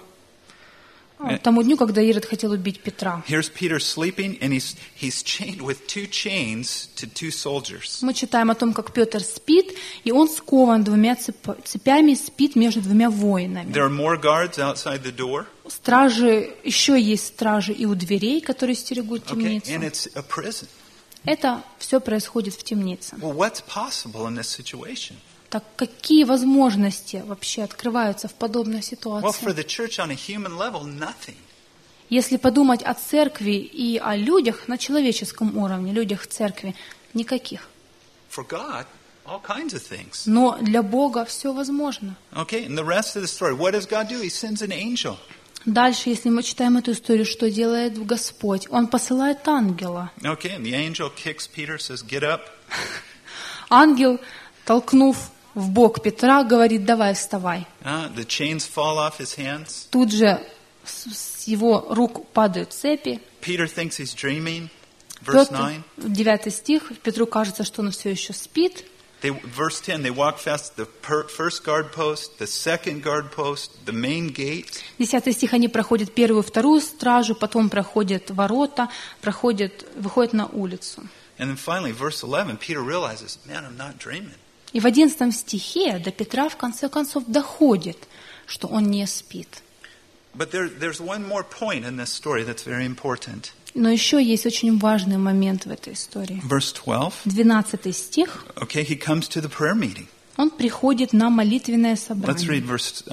тому дню, когда Ирод хотел убить Петра. Here's Peter sleeping, and he's chained with 2 chains to 2 soldiers. Мы читаем о том, как Петр спит, и он скован 2 цепями, спит между 2 воинами. There are more guards outside the door. Стражи, еще есть стражи и у дверей, которые стерегут Okay, темницу. and it's a prison. Это все происходит в темнице. Well, what's possible in this situation? Так какие возможности вообще открываются в подобной Well, for ситуации? the church on a human level, nothing. Если подумать о церкви и о людях на человеческом уровне, людях церкви, никаких. For God, all kinds of things. Но для Бога все возможно. Okay, and the rest of the story, what does God do? He sends an angel. Дальше, если мы читаем эту историю, что делает Господь? Он посылает ангела. Okay, and the angel kicks Peter, says, get up. Ангел, толкнув в бок Петра, говорит: давай, вставай. The chains fall off his hands. Тут же с его рук падают цепи. Peter thinks he's dreaming. Verse Петр, 9. 9 стих, Петру кажется, что он все еще спит. Verse 10, they walk past the first guard post, the second guard post, the main gate. 10 стих, они проходят первую, вторую стражу, потом проходят ворота, выходят на улицу. And then finally, verse 11, Peter realizes, man, I'm not dreaming. И в 11 стихе до Петра в конце концов доходит, что он не спит. But there's one more point in this story that's very important. Но еще есть очень важный момент в этой истории. Verse 12. 12 стих. Okay, he comes to the prayer meeting. Он приходит на молитвенное Let's собрание. read verse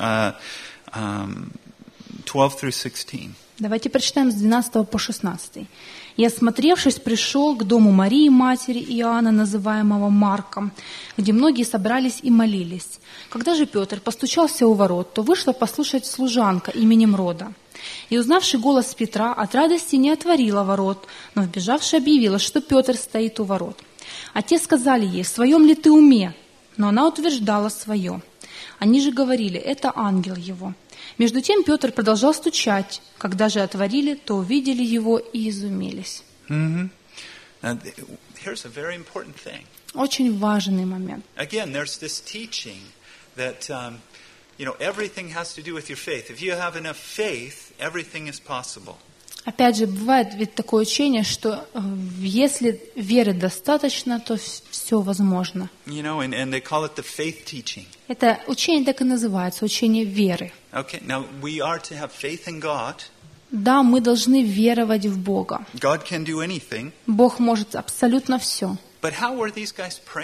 12 through 16. Давайте прочитаем с 12 по 16. «И, осмотревшись, пришел к дому Марии, матери Иоанна, называемого Марком, где многие собрались и молились. Когда же Петр постучался у ворот, то вышла послушать служанка именем Рода. И, узнавши голос Петра, от радости не отворила ворот, но, вбежавши, объявила, что Петр стоит у ворот. А те сказали ей: в своем ли ты уме? Но она утверждала свое. Они же говорили: это ангел его. Между тем Петр продолжал стучать. Когда же отворили, то увидели его и изумились». Now, here's a very important thing. Очень важный момент. Again, there's this teaching that, everything has to do with your faith. If you have enough faith, everything is possible. Опять же, бывает ведь такое учение, что если веры достаточно, то все возможно. And they call it the faith teaching. Это учение так и называется, учение веры. Okay, now we are to have faith in God. Да, мы должны веровать в Бога. God can do anything. Бог может абсолютно все. But how were these guys praying?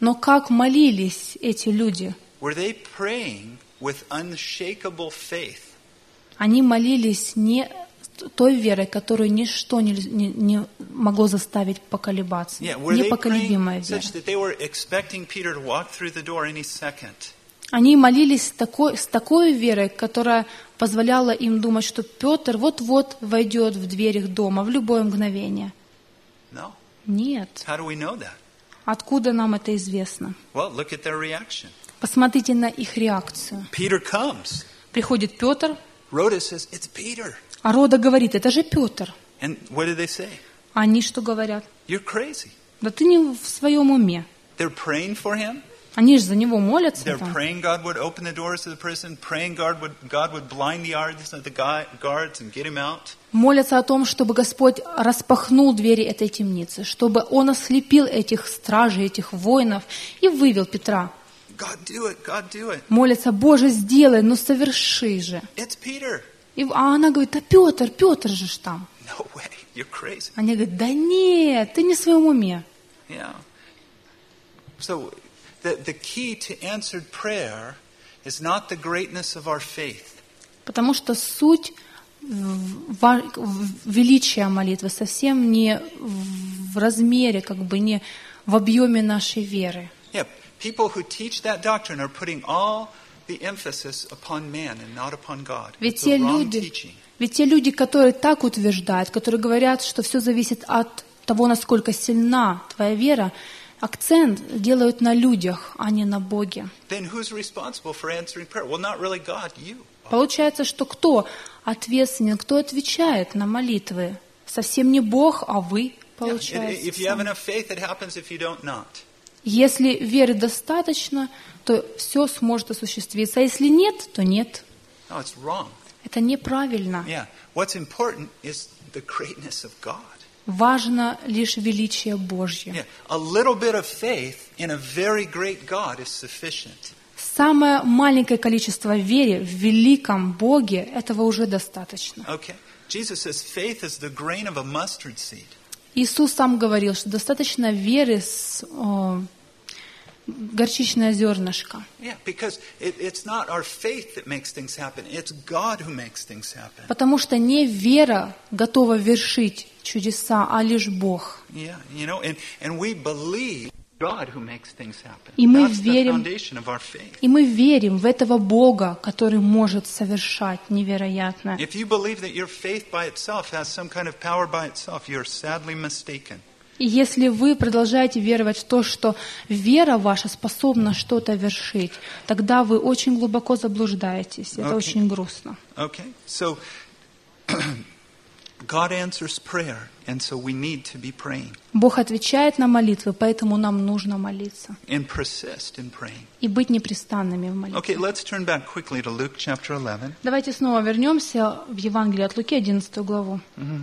Но как молились эти люди? Were they praying with unshakable faith? Они молились не той верой, которую ничто не могло заставить поколебаться. Yeah, were they Непоколебимая praying вера. such that they were expecting Peter to walk through the door any second? Они молились с такой верой, которая позволяла им думать, что Петр вот-вот войдет в дверь их дома в любое мгновение. No. Нет. How do we know that? Откуда нам это известно? Well, look at their reaction. Посмотрите на их реакцию. Peter comes. Приходит Петр, Rhoda says, "It's Peter." а Рода говорит, это же Петр. And what did they say? А они что говорят? You're crazy. Да ты не в своем уме. They're praying for him. Они же за него молятся They're там. praying God would open the doors of the prison, praying God would blind the eyes of the guards and get him out. Молятся о том, чтобы Господь распахнул двери этой темницы, чтобы Он ослепил этих стражей, этих воинов и вывел Петра. God, do it. God, do it. Молятся, Боже, сделай, ну соверши же. It's Peter. А она говорит, да Петр же ж там. No way. You're crazy. Они говорят, да нет, ты не в своем уме. Yeah. So the key to answered prayer is not the greatness of our faith. Потому что суть величия молитвы совсем не в размере, не в объеме нашей веры. Yeah, people who teach that doctrine are putting all the emphasis upon man and not upon God. It's the wrong teaching. Ведь те люди, которые так утверждают, которые говорят, что все зависит от того, насколько сильна твоя вера, акцент делают на людях, а не на Боге. Then who's responsible for answering prayer? Well, not really God, you. Получается, что кто ответственен, кто отвечает на молитвы? Совсем не Бог, а вы, получается. If you have enough faith, it happens. If you don't, not. Если веры достаточно, то все сможет осуществиться. А если нет, то нет. No, it's wrong. Это неправильно. Yeah. What's important is the greatness of God. Важно лишь величие Божье. Yeah. A little bit of faith in a very great God is sufficient. Самое маленькое количество веры в великом Боге, этого уже достаточно. Okay. Jesus says faith is the grain of a mustard seed. Иисус сам говорил, что достаточно веры с горчичное зернышко. Yeah, because it's not our faith that makes things happen. It's God who makes things happen. Потому что не вера готова вершить чудеса, а лишь Бог. Yeah, and we believe God who makes things happen. И мы That's the верим, foundation of our faith. и мы верим в этого Бога, который может совершать невероятное. If you believe that your faith by itself has some kind of power by itself, you're sadly mistaken. И если вы продолжаете веровать в то, что вера ваша способна что-то вершить, тогда вы очень глубоко заблуждаетесь. Это очень грустно. Okay, so God answers prayer, and so we need to be praying. Бог отвечает на молитвы, поэтому нам нужно молиться. And persist in praying. И быть непрестанными в молитве. Okay, let's turn back quickly to Luke chapter 11. Давайте снова вернемся в Евангелие от Луки, 11 главу.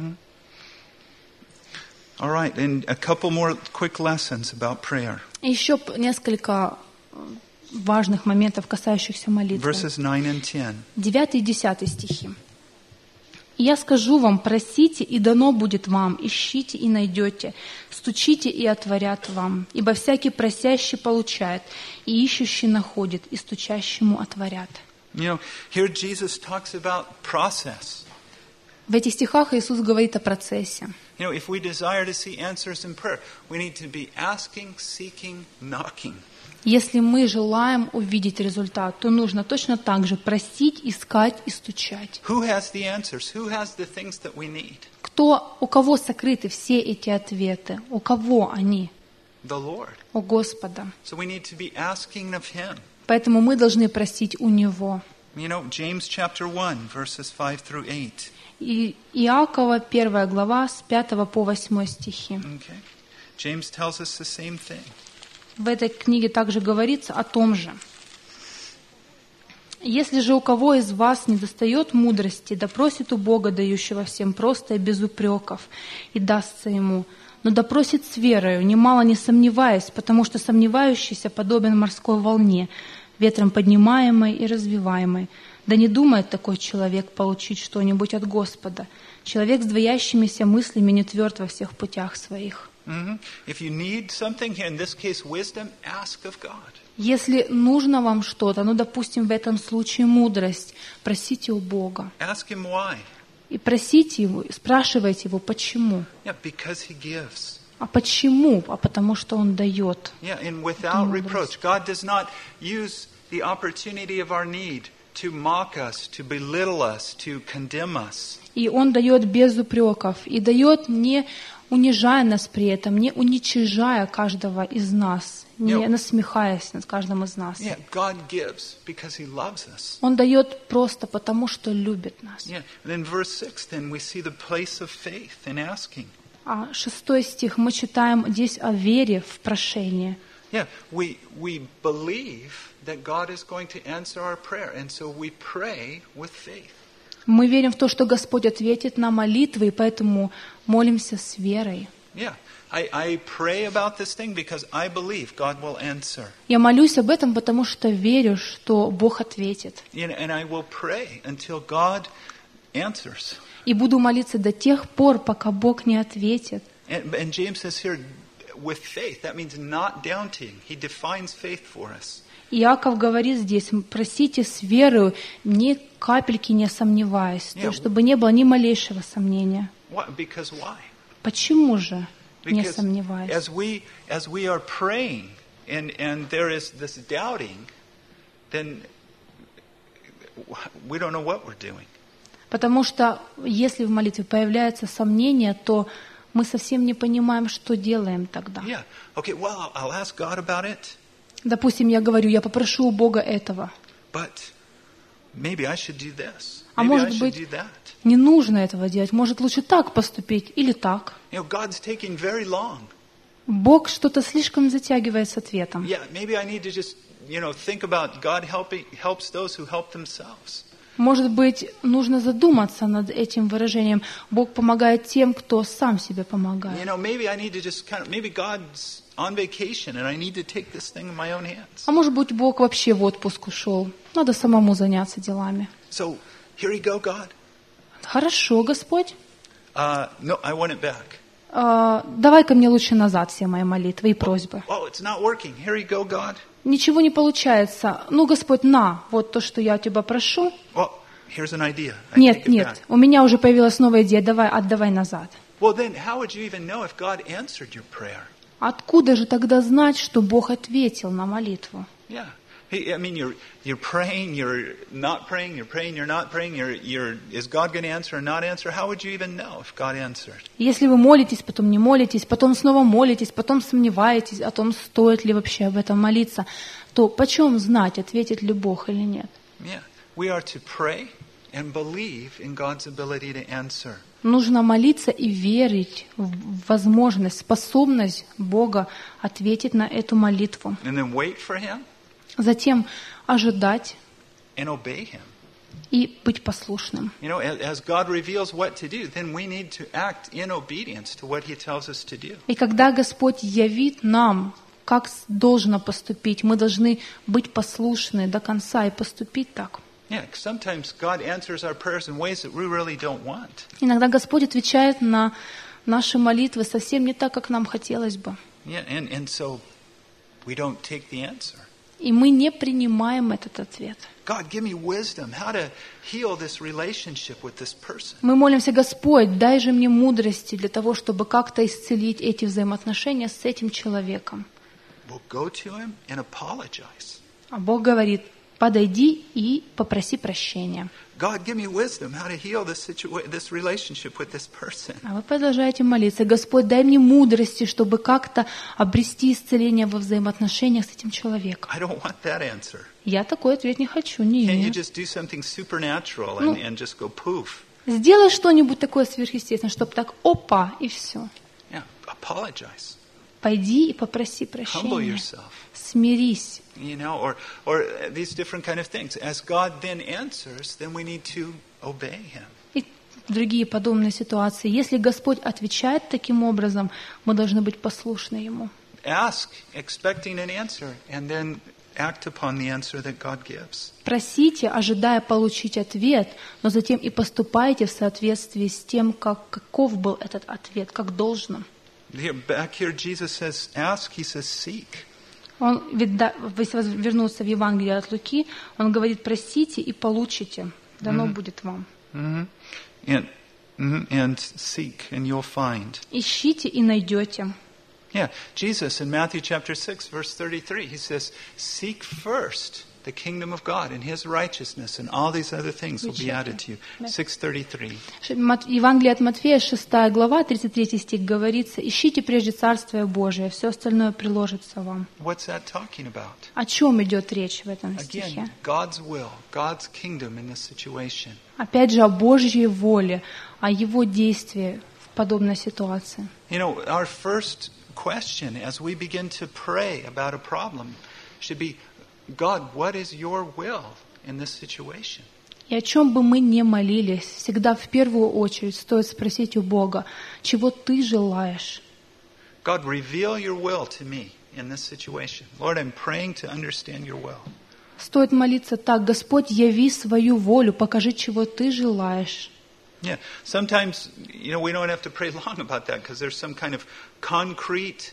All right, and a couple more quick lessons about prayer. Еще несколько важных моментов, касающихся молитвы. Verses 9 and 10. 9 и 10 стихи. «И я скажу вам, просите, и дано будет вам, ищите и найдете, стучите и отворят вам, ибо всякий просящий получает, и ищущий находит, и стучащему отворят». Here Jesus talks about process. В этих стихах Иисус говорит о процессе. If we desire to see answers in prayer, we need to be asking, seeking, knocking. Если мы желаем увидеть результат, то нужно точно так же просить, искать и стучать. Who has the answers? Who has the things that we need? У кого сокрыты все эти ответы? У кого они? The Lord. У Господа. So we need to be asking of Him. Поэтому мы должны просить у Него. James chapter 1, verses 5 through 8. И Иакова, 1 глава, с 5 по 8 стихи. Okay. James tells us the same thing. В этой книге также говорится о том же. «Если же у кого из вас недостает мудрости, да просит у Бога, дающего всем просто и без упреков, и дастся ему, но да просит с верою, немало не сомневаясь, потому что сомневающийся подобен морской волне, ветром поднимаемой и развиваемой. Да не думает такой человек получить что-нибудь от Господа. Человек с двоящимися мыслями не тверд во всех путях своих». If you need something, here in this case wisdom, ask of God. Если нужно вам что-то, ну, допустим, в этом случае мудрость, просите у Бога. Ask Him why. И просите Его, спрашивайте Его, почему. Yeah, because He gives. А почему? А потому что Он дает. Yeah, and without reproach. God does not use the opportunity of our need to mock us, to belittle us, to condemn us. И Он дает без упреков, и дает не унижая нас при этом, не уничижая каждого из нас, не насмехаясь над каждым из нас. Yeah, God gives because He loves us. Он дает просто потому, что любит нас. Yeah, and in verse 6 then we see the place of faith in asking. А 6 стих мы читаем здесь о вере в прошение. Yeah, we believe that God is going to answer our prayer, and so we pray with faith. Мы верим в то, что Господь ответит на молитвы, и поэтому молимся с верой. Yeah, I pray about this thing because I believe God will answer. Я молюсь об этом, потому что верю, что Бог ответит. And I will pray until God answers. И буду молиться до тех пор, пока Бог не ответит. And James says here, with faith, that means not doubting. He defines faith for us. Иаков говорит здесь, просите с верою, ни капельки не сомневаясь, то, чтобы не было ни малейшего сомнения. Because why? Почему же не Because сомневаясь? as we are praying and there is this doubting, then we don't know what we're doing. Потому что если в молитве появляется сомнение, то мы совсем не понимаем, что делаем тогда. Yeah. Okay, well, I'll ask God about it. Допустим, я говорю, я попрошу у Бога этого. But maybe I should do this. А Maybe I может should быть, do that. не нужно этого делать. Может, лучше так поступить или так. You know, God's taking very long. Бог что-то слишком затягивает с ответом. Yeah, maybe I need to just, think about God helps those who help themselves. Может быть, нужно задуматься над этим выражением. Бог помогает тем, кто сам себе помогает. Maybe I need to just maybe God's on vacation and I need to take this thing in my own hands. А может быть, Бог вообще в отпуск ушел. Надо самому заняться делами. So, here you go, God. Хорошо, Господь. No, I want it back. Давай-ка мне лучше назад все мои молитвы и просьбы. Oh, it's not working. Here you go, God. Ничего не получается. Ну, Господь, на, вот то, что я у Тебя прошу. Well, here's an idea. I Нет, take it нет, back. у меня уже появилась новая идея. Давай, отдавай назад. Well, then how would you even know if God answered your prayer? Откуда же тогда знать, что Бог ответил на молитву? Yeah. I mean, you're praying, you're not praying, you're praying, you're not praying. Is God going to answer or not answer? How would you even know if God answered? Если вы молитесь, потом не молитесь, потом снова молитесь, потом сомневаетесь о том, стоит ли вообще об этом молиться, то почем знать, ответит ли Бог или нет? Yeah. We are to pray and believe in God's ability to answer. Нужно молиться и верить в возможность, способность Бога ответить на эту молитву. And then wait for Him Затем ожидать and obey Him. и быть послушным. As God reveals what to do, then we need to act in obedience to what He tells us to do. И когда Господь явит нам, как должно поступить, мы должны быть послушны до конца и поступить так. Yeah, sometimes God answers our prayers in ways that we really don't want. Иногда Господь отвечает на наши молитвы совсем не так, как нам хотелось бы. Yeah, and so we don't take the answer. И мы не принимаем этот ответ. God, give me wisdom how to heal this relationship with this person. Мы молимся: Господь, дай же мне мудрости для того, чтобы как-то исцелить эти взаимоотношения с этим человеком. We'll go to him and apologize. А Бог говорит: подойди и попроси прощения. God, give me wisdom how to heal this relationship with this person. А вы продолжаете молиться: Господь, дай мне мудрости, чтобы как-то обрести исцеление во взаимоотношениях с этим человеком. I don't want that answer. Я такой ответ не хочу, Can't you нет. just do something supernatural and just go poof? Сделай что-нибудь такое сверхъестественное, чтобы так опа, и все. Yeah, apologize. Пойди и попроси Humble прощения. yourself. Смирись. Or these different kind of things. As God then answers, then we need to obey Him. И другие подобные ситуации. Если Господь отвечает таким образом, мы должны быть послушны Ему. Ask, expecting an answer, and then act upon the answer that God gives. Просите, ожидая получить ответ, но затем и поступайте в соответствии с тем, каков был этот ответ, как должно. Back here Jesus says, ask, he says, seek. Он, если вернуться в Евангелие от Луки, он говорит, просите и получите, дано будет вам. And seek, and you'll find. Ищите и найдете. Yeah, Jesus in Matthew chapter 6, verse 33, he says, seek first the kingdom of God and His righteousness, and all these other things will be added to you. 6:33. Евангелие от Матфея, 6 глава, 33 стих говорится, ищите прежде Царствие Божие, все остальное приложится вам. What's that talking about? О чем идет речь в этом стихе? Again, God's will, God's kingdom in this situation. Опять же, о Божьей воле, о Его действии в подобной ситуации. You know, our first question as we begin to pray about a problem should be, God, what is your will in this situation? И о чем бы мы ни молились, всегда в первую очередь стоит спросить у Бога, чего Ты желаешь. God, reveal your will to me in this situation. Lord, I'm praying to understand your will. Стоит молиться так, Господь, яви свою волю, покажи, чего Ты желаешь. Yeah, sometimes, you know, we don't have to pray long about that because there's some kind of concrete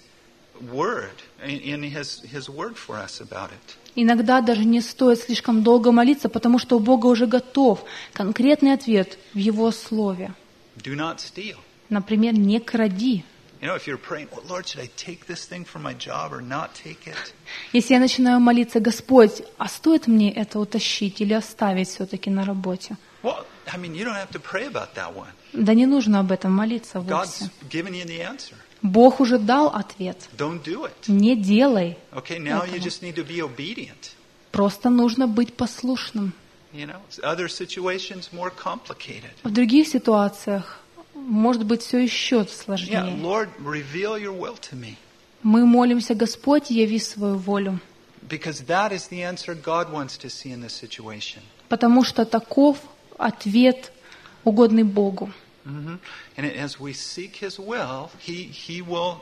word in His word for us about it. Иногда даже не стоит слишком долго молиться, потому что у Бога уже готов конкретный ответ в Его Слове. Do not steal. Например, не кради. You know, if you're praying, oh, Lord, should I take this thing from my job or not take it? Если я начинаю молиться, Господь, а стоит мне это утащить или оставить все-таки на работе? Well, I mean, you don't have to pray about that one. Да не нужно об этом молиться God's вовсе. given you the answer. Бог уже дал ответ. Don't do it. Не делай. Okay, now you этого. just need to be obedient. Просто нужно быть послушным. You know, other situations more complicated. В других ситуациях может быть все еще Yeah, сложнее. Lord, reveal your will to me. Мы молимся, Господь, яви свою волю. Because that is the answer God wants to see in this situation. Потому что таков ответ, угодный Богу. And as we seek His will, He will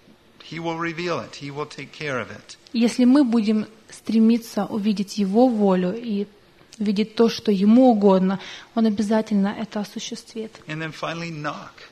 reveal it. He will take care of it. Если мы будем стремиться увидеть Его волю и видеть то, что Ему угодно, Он обязательно это осуществит. And then finally, knock.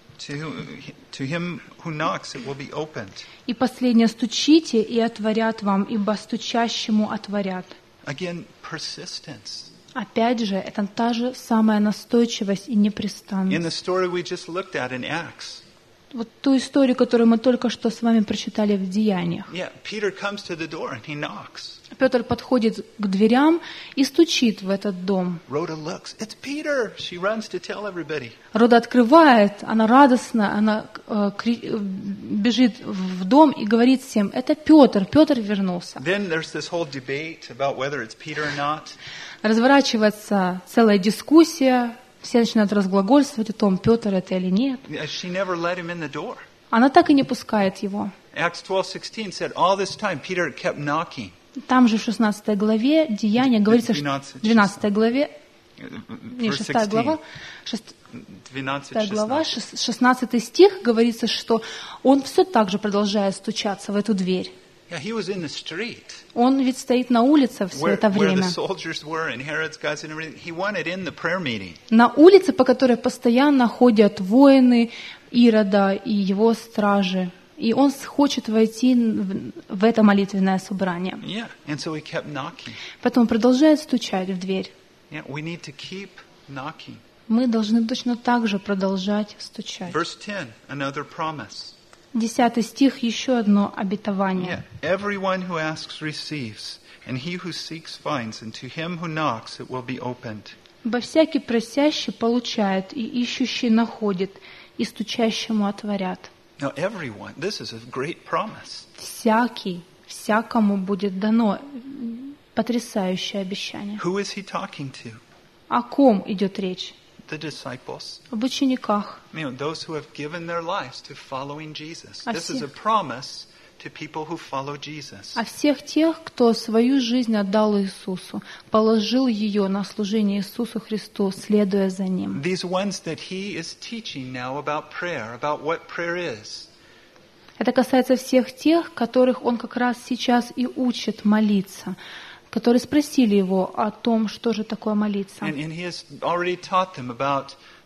To him who knocks, it will be opened. И последнее, стучите, и отворят вам, ибо стучащему отворят. Again, persistence. Опять же, это та же самая настойчивость и In the непрестанность. story we just looked at in Acts, Вот ту историю, которую мы только что с вами прочитали в Деяниях. yeah, Peter comes to the door and he knocks. Петр подходит к дверям и стучит в этот дом. Rhoda looks. It's Peter. She runs to tell everybody. Рода открывает, она радостна, она бежит в дом и говорит всем, это Петр, Петр вернулся. Then there's this whole debate about whether it's Peter or not. Разворачивается целая дискуссия, все начинают разглагольствовать о том, Петр это или нет. She never let him in the door. Она так и не пускает его. Acts 12:16 said all this time Peter kept knocking. Там же в 16 главе Деяния говорится, что 12 главе, не, 6 глава, 16 стих говорится, что он все так же продолжает стучаться в эту дверь. Yeah, he was in the street. Он ведь стоит на улице все это Where the время. soldiers were and Herod's guys and everything. He wanted in the prayer meeting. На улице, по которой постоянно ходят воины Ирода и его стражи. И он хочет войти в это молитвенное собрание. Yeah, and so he kept knocking. Поэтому продолжает стучать в дверь. Yeah, we need to keep knocking. Мы должны точно так же продолжать стучать. Verse 10, another promise. 10 стих, еще одно обетование. Yeah, everyone who asks receives, and he who seeks finds, and to him who knocks it will be opened. «Ибо всякий просящий получает, и ищущий находит, и стучащему отворят». Now everyone, this is a great promise. Всякий, всякому будет дано. Потрясающее обещание. Who is he talking to? О ком идет речь? The disciples. Об учениках. You know, those who have given their lives to following Jesus. О This is a всех. promise to people who follow Jesus. О всех тех, кто свою жизнь отдал Иисусу, положил ее на служение Иисусу Христу, следуя за Ним. These ones that he is teaching now about prayer, about what prayer is. Это касается всех тех, которых Он как раз сейчас и учит молиться, которые спросили Его о том, что же такое молиться. And he has already taught them about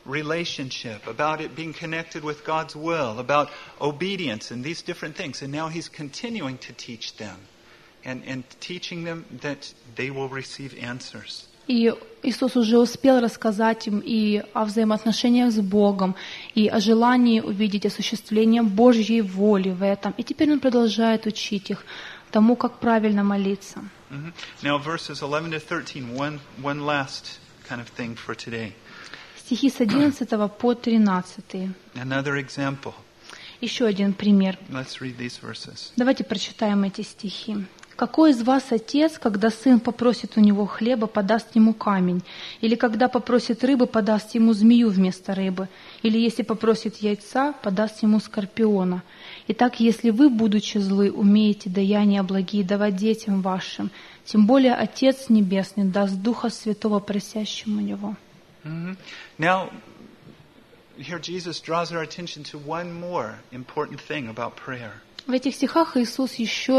relationship, about it being connected with God's will, about obedience and these different things. And now He's continuing to teach them and teaching them that they will receive answers. И Иисус уже успел рассказать им и о взаимоотношениях с Богом, и о желании увидеть осуществление Божьей воли в этом. И теперь Он продолжает учить их тому, как правильно молиться. Now verses 11 to 13, one last kind of thing for today. Стихи с 11 по 13. Another example. Еще один пример. Let's read these verses. Давайте прочитаем эти стихи. «Какой из вас отец, когда сын попросит у него хлеба, подаст ему камень? Или когда попросит рыбы, подаст ему змею вместо рыбы? Или если попросит яйца, подаст ему скорпиона? Итак, если вы, будучи злы, умеете даяния благие давать детям вашим, тем более Отец Небесный даст Духа Святого просящему Него». Now, here Jesus draws our attention to one more important thing about prayer. В этих стихах Иисус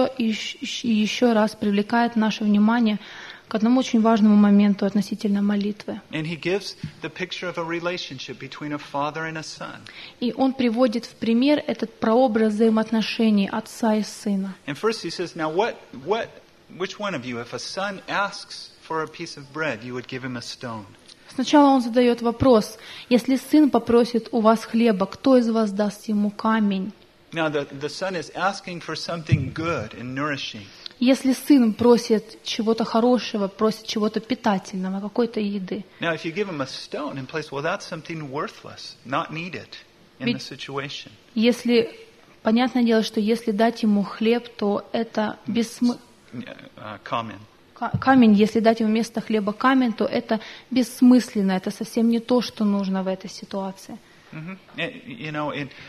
еще раз привлекает наше внимание к одному очень важному моменту относительно молитвы. And He gives the picture of a relationship between a father and a son. И Он приводит в пример этот прообраз взаимоотношений отца и сына. And first He says, now which one of you, if a son asks for a piece of bread, you would give him a stone? Сначала Он задает вопрос: если сын попросит у вас хлеба, кто из вас даст ему камень? Now the son is asking for something good and nourishing. Если сын просит чего-то хорошего, просит чего-то питательного, какой-то еды. Now if you give him a stone in place, well, that's something worthless, not needed in the situation. Если, понятное дело, что если дать ему хлеб, то это Common. Камень, если дать ему вместо хлеба камень, то это бессмысленно, это совсем не то, что нужно в этой ситуации. You know,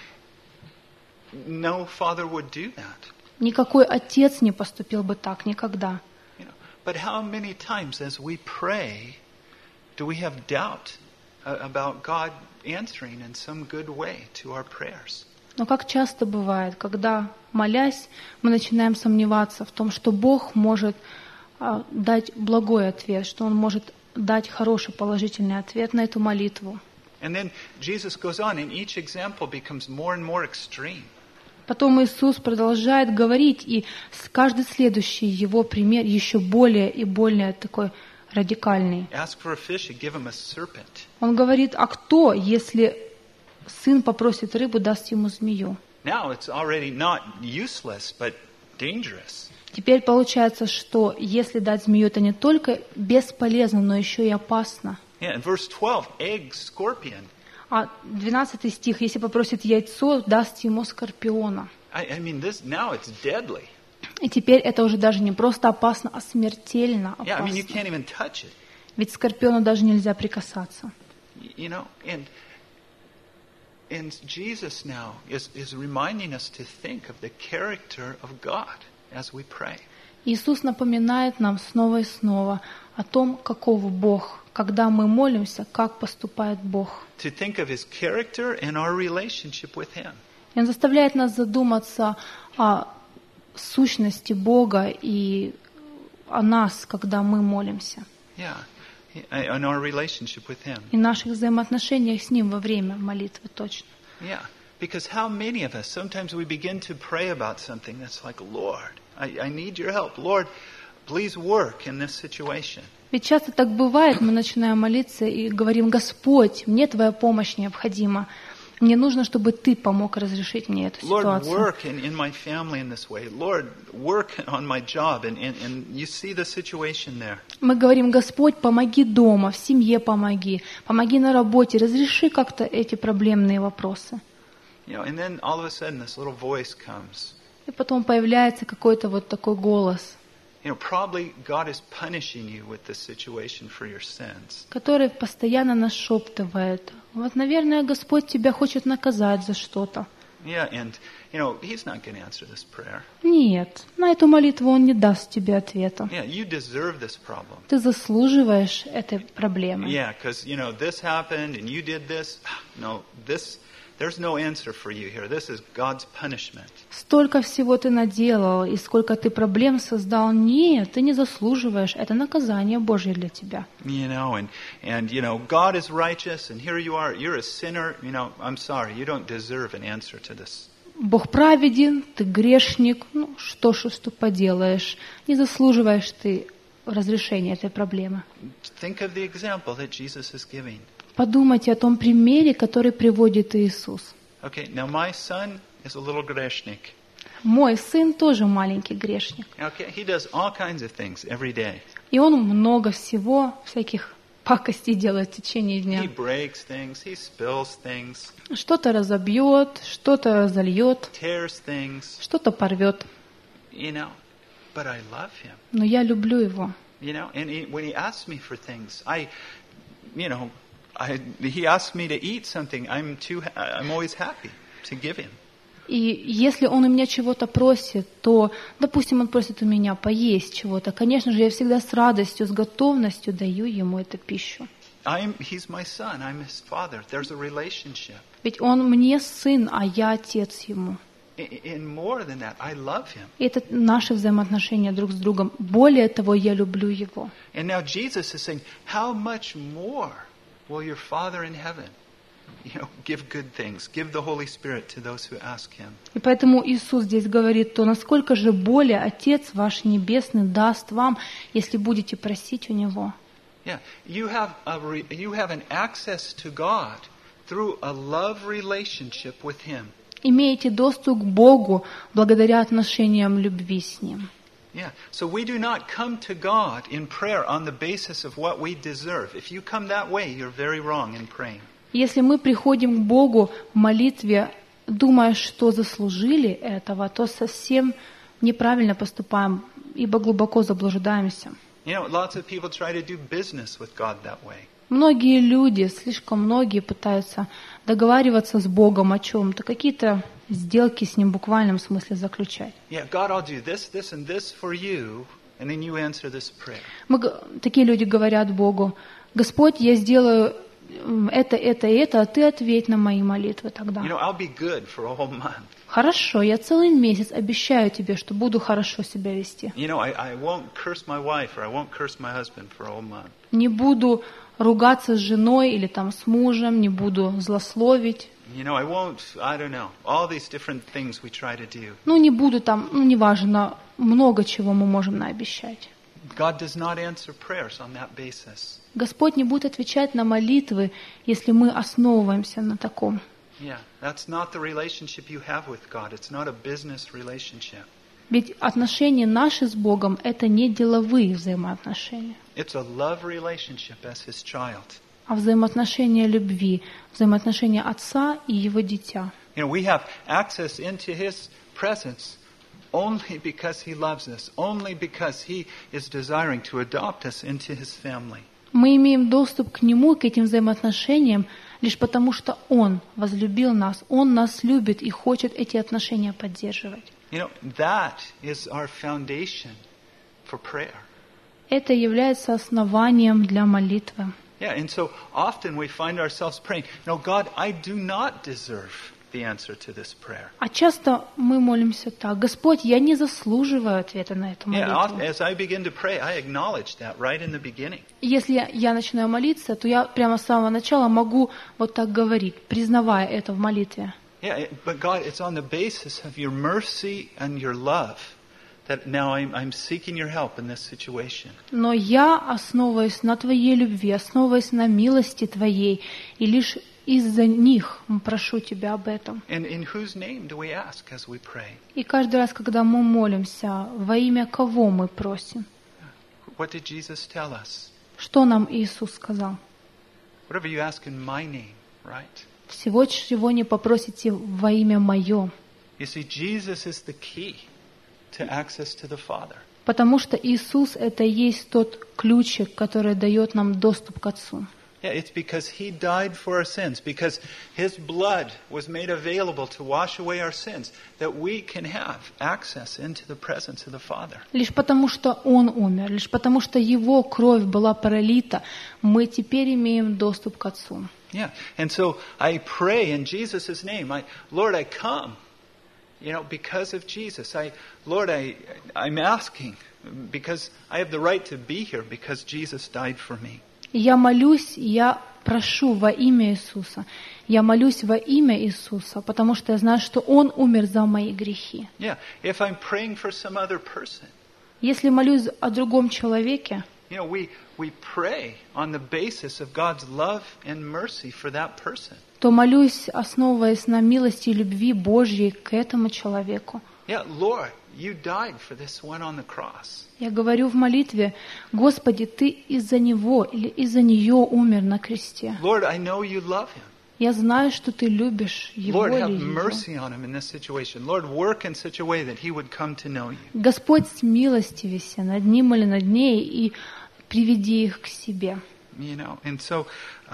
no father would do that. Никакой отец не поступил бы так, никогда. But how many times as we pray do we have doubt about God answering in some good way to our prayers? Но как часто бывает, когда, молясь, мы начинаем сомневаться в том, что Бог может дать благой ответ, что Он может дать хороший, положительный ответ на эту молитву. And then Jesus goes on, and each example becomes more and more extreme. Потом Иисус продолжает говорить, и каждый следующий Его пример еще более и более такой радикальный. Ask for a fish, and give him a serpent. Он говорит: а кто, если сын попросит рыбу, даст ему змею? Now it's already not useless, but dangerous. Теперь получается, что если дать змею, это не только бесполезно, но еще и опасно. Yeah, in verse 12, egg, scorpion. А 12 стих: если попросит яйцо, даст ему скорпиона. I mean, now it's deadly. И теперь это уже даже не просто опасно, а смертельно Yeah, I mean, you опасно. can't even touch it. Ведь скорпиону даже нельзя прикасаться. You know, and Jesus now is reminding us to think of the character of God as we pray. Иисус напоминает нам снова и снова о том, каков Бог, когда мы молимся, как поступает Бог. To think of His character and our relationship with Him. И Он заставляет нас задуматься о сущности Бога и о нас, когда мы молимся, Yeah, and our relationship with Him. и наших взаимоотношениях с Ним во время молитвы точно. Yeah, because how many of us, sometimes we begin to pray about something that's like, Lord, I need your help. Lord, please work in this situation. Ведь часто так бывает, мы начинаем молиться и говорим: Господь, мне Твоя помощь необходима. Мне нужно, чтобы Ты помог разрешить мне эту Lord, ситуацию. work in my family in this way. Lord, work on my job. And you see the situation there. Мы говорим: Господь, помоги дома, в семье помоги, помоги на работе, разреши как-то эти проблемные вопросы. You know, and then all of a sudden this little voice comes. И потом появляется какой-то вот такой голос, You know, probably God is punishing you with this situation for your sins. который постоянно нашептывает: вот, наверное, Господь тебя хочет наказать за что-то. Yeah, and, you know, He's not going to answer this prayer. Нет, на эту молитву Он не даст тебе ответа. Yeah, you deserve this problem. Ты заслуживаешь этой проблемы. Yeah, because, you know, this happened and you did this. No, there's no answer for you here. This is God's punishment. Столько всего ты наделал, и сколько ты проблем создал. Нет, ты не заслуживаешь. Это наказание Божье для тебя. You know, and you know, God is righteous, and here you are, you're a sinner. You know, I'm sorry, you don't deserve an answer to this. Бог праведен, ты грешник. Ну, что ж тут поделаешь? Не заслуживаешь ты разрешения этой проблемы. Think of the example that Jesus is giving. Подумайте о том примере, который приводит Иисус. Okay, now my son is a little greshnik. Мой сын тоже маленький грешник. Okay, he does all kinds of things every day. И он много всего, всяких пакостей делает в течение дня. He breaks things, he spills things, Что-то разобьет, что-то разольет, tears things, что-то порвет. you know. But I love him, Но я люблю его. you know. And when he asks me for things, he asks me to eat something. I'm always happy to give him. И если он у меня чего-то просит, то, допустим, он просит у меня поесть чего-то, конечно же, я всегда с радостью, с готовностью даю ему эту пищу. He's my son. I'm his father. There's a relationship. Ведь он мне сын, а я отец ему. And more than that, I love him. И это наши взаимоотношения друг с другом. Более того, я люблю его. And now Jesus is saying, how much more will your Father in heaven, give good things, give the Holy Spirit to those who ask him. И поэтому Иисус здесь говорит, то насколько же более Отец ваш Небесный даст вам, если будете просить у Него. Yeah, you have an access to God through a love relationship with Him. Имеете доступ к Богу благодаря отношениям любви с Ним. Yeah, so we do not come to God in prayer on the basis of what we deserve. If you come that way, you're very wrong in praying. Если мы приходим к Богу в молитве, думая, что заслужили этого, то совсем неправильно поступаем, ибо глубоко заблуждаемся. Lots of people try to do business with God that way. Многие люди, слишком многие пытаются договариваться с Богом о чем-то, какие-то сделки с Ним в буквальном смысле заключать. Yeah, God, I'll do this, this, and this for you, and then you answer this prayer. Такие люди говорят Богу: Господь, я сделаю это, а Ты ответь на мои молитвы тогда. I'll be good for a whole month. Хорошо, я целый месяц обещаю тебе, что буду хорошо себя вести. I won't curse my wife or I won't curse my husband for a whole month. Не буду ругаться с женой или там с мужем, не буду злословить. I won't, I don't know, all these different things we try to do. Не буду там, неважно, много чего мы можем наобещать. God does not answer prayers on that basis. Господь не будет отвечать на молитвы, если мы основываемся на таком. Yeah, that's not the relationship you have with God. It's not a business relationship. Ведь отношения наши с Богом — это не деловые взаимоотношения. It's a love relationship as His child. А взаимоотношения любви, взаимоотношения отца и его дитя. We have access into His presence only because He loves us, only because He is desiring to adopt us into His family. Мы имеем доступ к Нему, к этим взаимоотношениям, лишь потому, что Он возлюбил нас, Он нас любит и хочет эти отношения поддерживать. That is our foundation for prayer. Это является основанием для молитвы. Yeah, and so often we find ourselves praying, God, I do not deserve the answer to this prayer. А часто мы молимся так: Господь, я не заслуживаю ответа на эту молитву. As I begin to pray, I acknowledge that right in the beginning. Если я начинаю молиться, то я прямо с самого начала могу вот так говорить, признавая это в молитве. Yeah, but God, it's on the basis of your mercy and your love that now I'm seeking your help in this situation. Но я основываюсь на Твоей любви, основываюсь на милости Твоей, и лишь из-за них прошу Тебя об этом. And in whose name do we ask as we pray? И каждый раз, когда мы молимся, во имя кого мы просим? What did Jesus tell us? Что нам Иисус сказал? Whatever you ask in my name, right? Всего, чего не попросите во имя Мое. You see, Jesus is the key to access to the Father. Потому что Иисус — это и есть тот ключик, который дает нам доступ к Отцу. Yeah, it's because He died for our sins, because His blood was made available to wash away our sins, that we can have access into the presence of the Father. Лишь потому, что Он умер, лишь потому, что Его кровь была пролита, мы теперь имеем доступ к Отцу. Yeah. And so I pray in Jesus' name. Lord, I come, because of Jesus. I'm asking because I have the right to be here because Jesus died for me. Я молюсь, я прошу во имя Иисуса. Я молюсь во имя Иисуса, потому что я знаю, что Он умер за мои грехи. Yeah. If I'm praying for some other person, Если молюсь о другом человеке, we pray on the basis of God's love and mercy for that person. то молюсь, основываясь на милости и любви Божьей к этому человеку. Yeah, Lord, you died for this one on the cross. Я говорю в молитве: Господи, Ты из-за него или из-за нее умер на кресте. Lord, I know you love him. Я знаю, что Ты любишь его Lord, или have ее. mercy on him in this situation. Lord, work in such a way that he would come to know you. Господь, смилостивися над ним или над ней и приведи их к себе. And so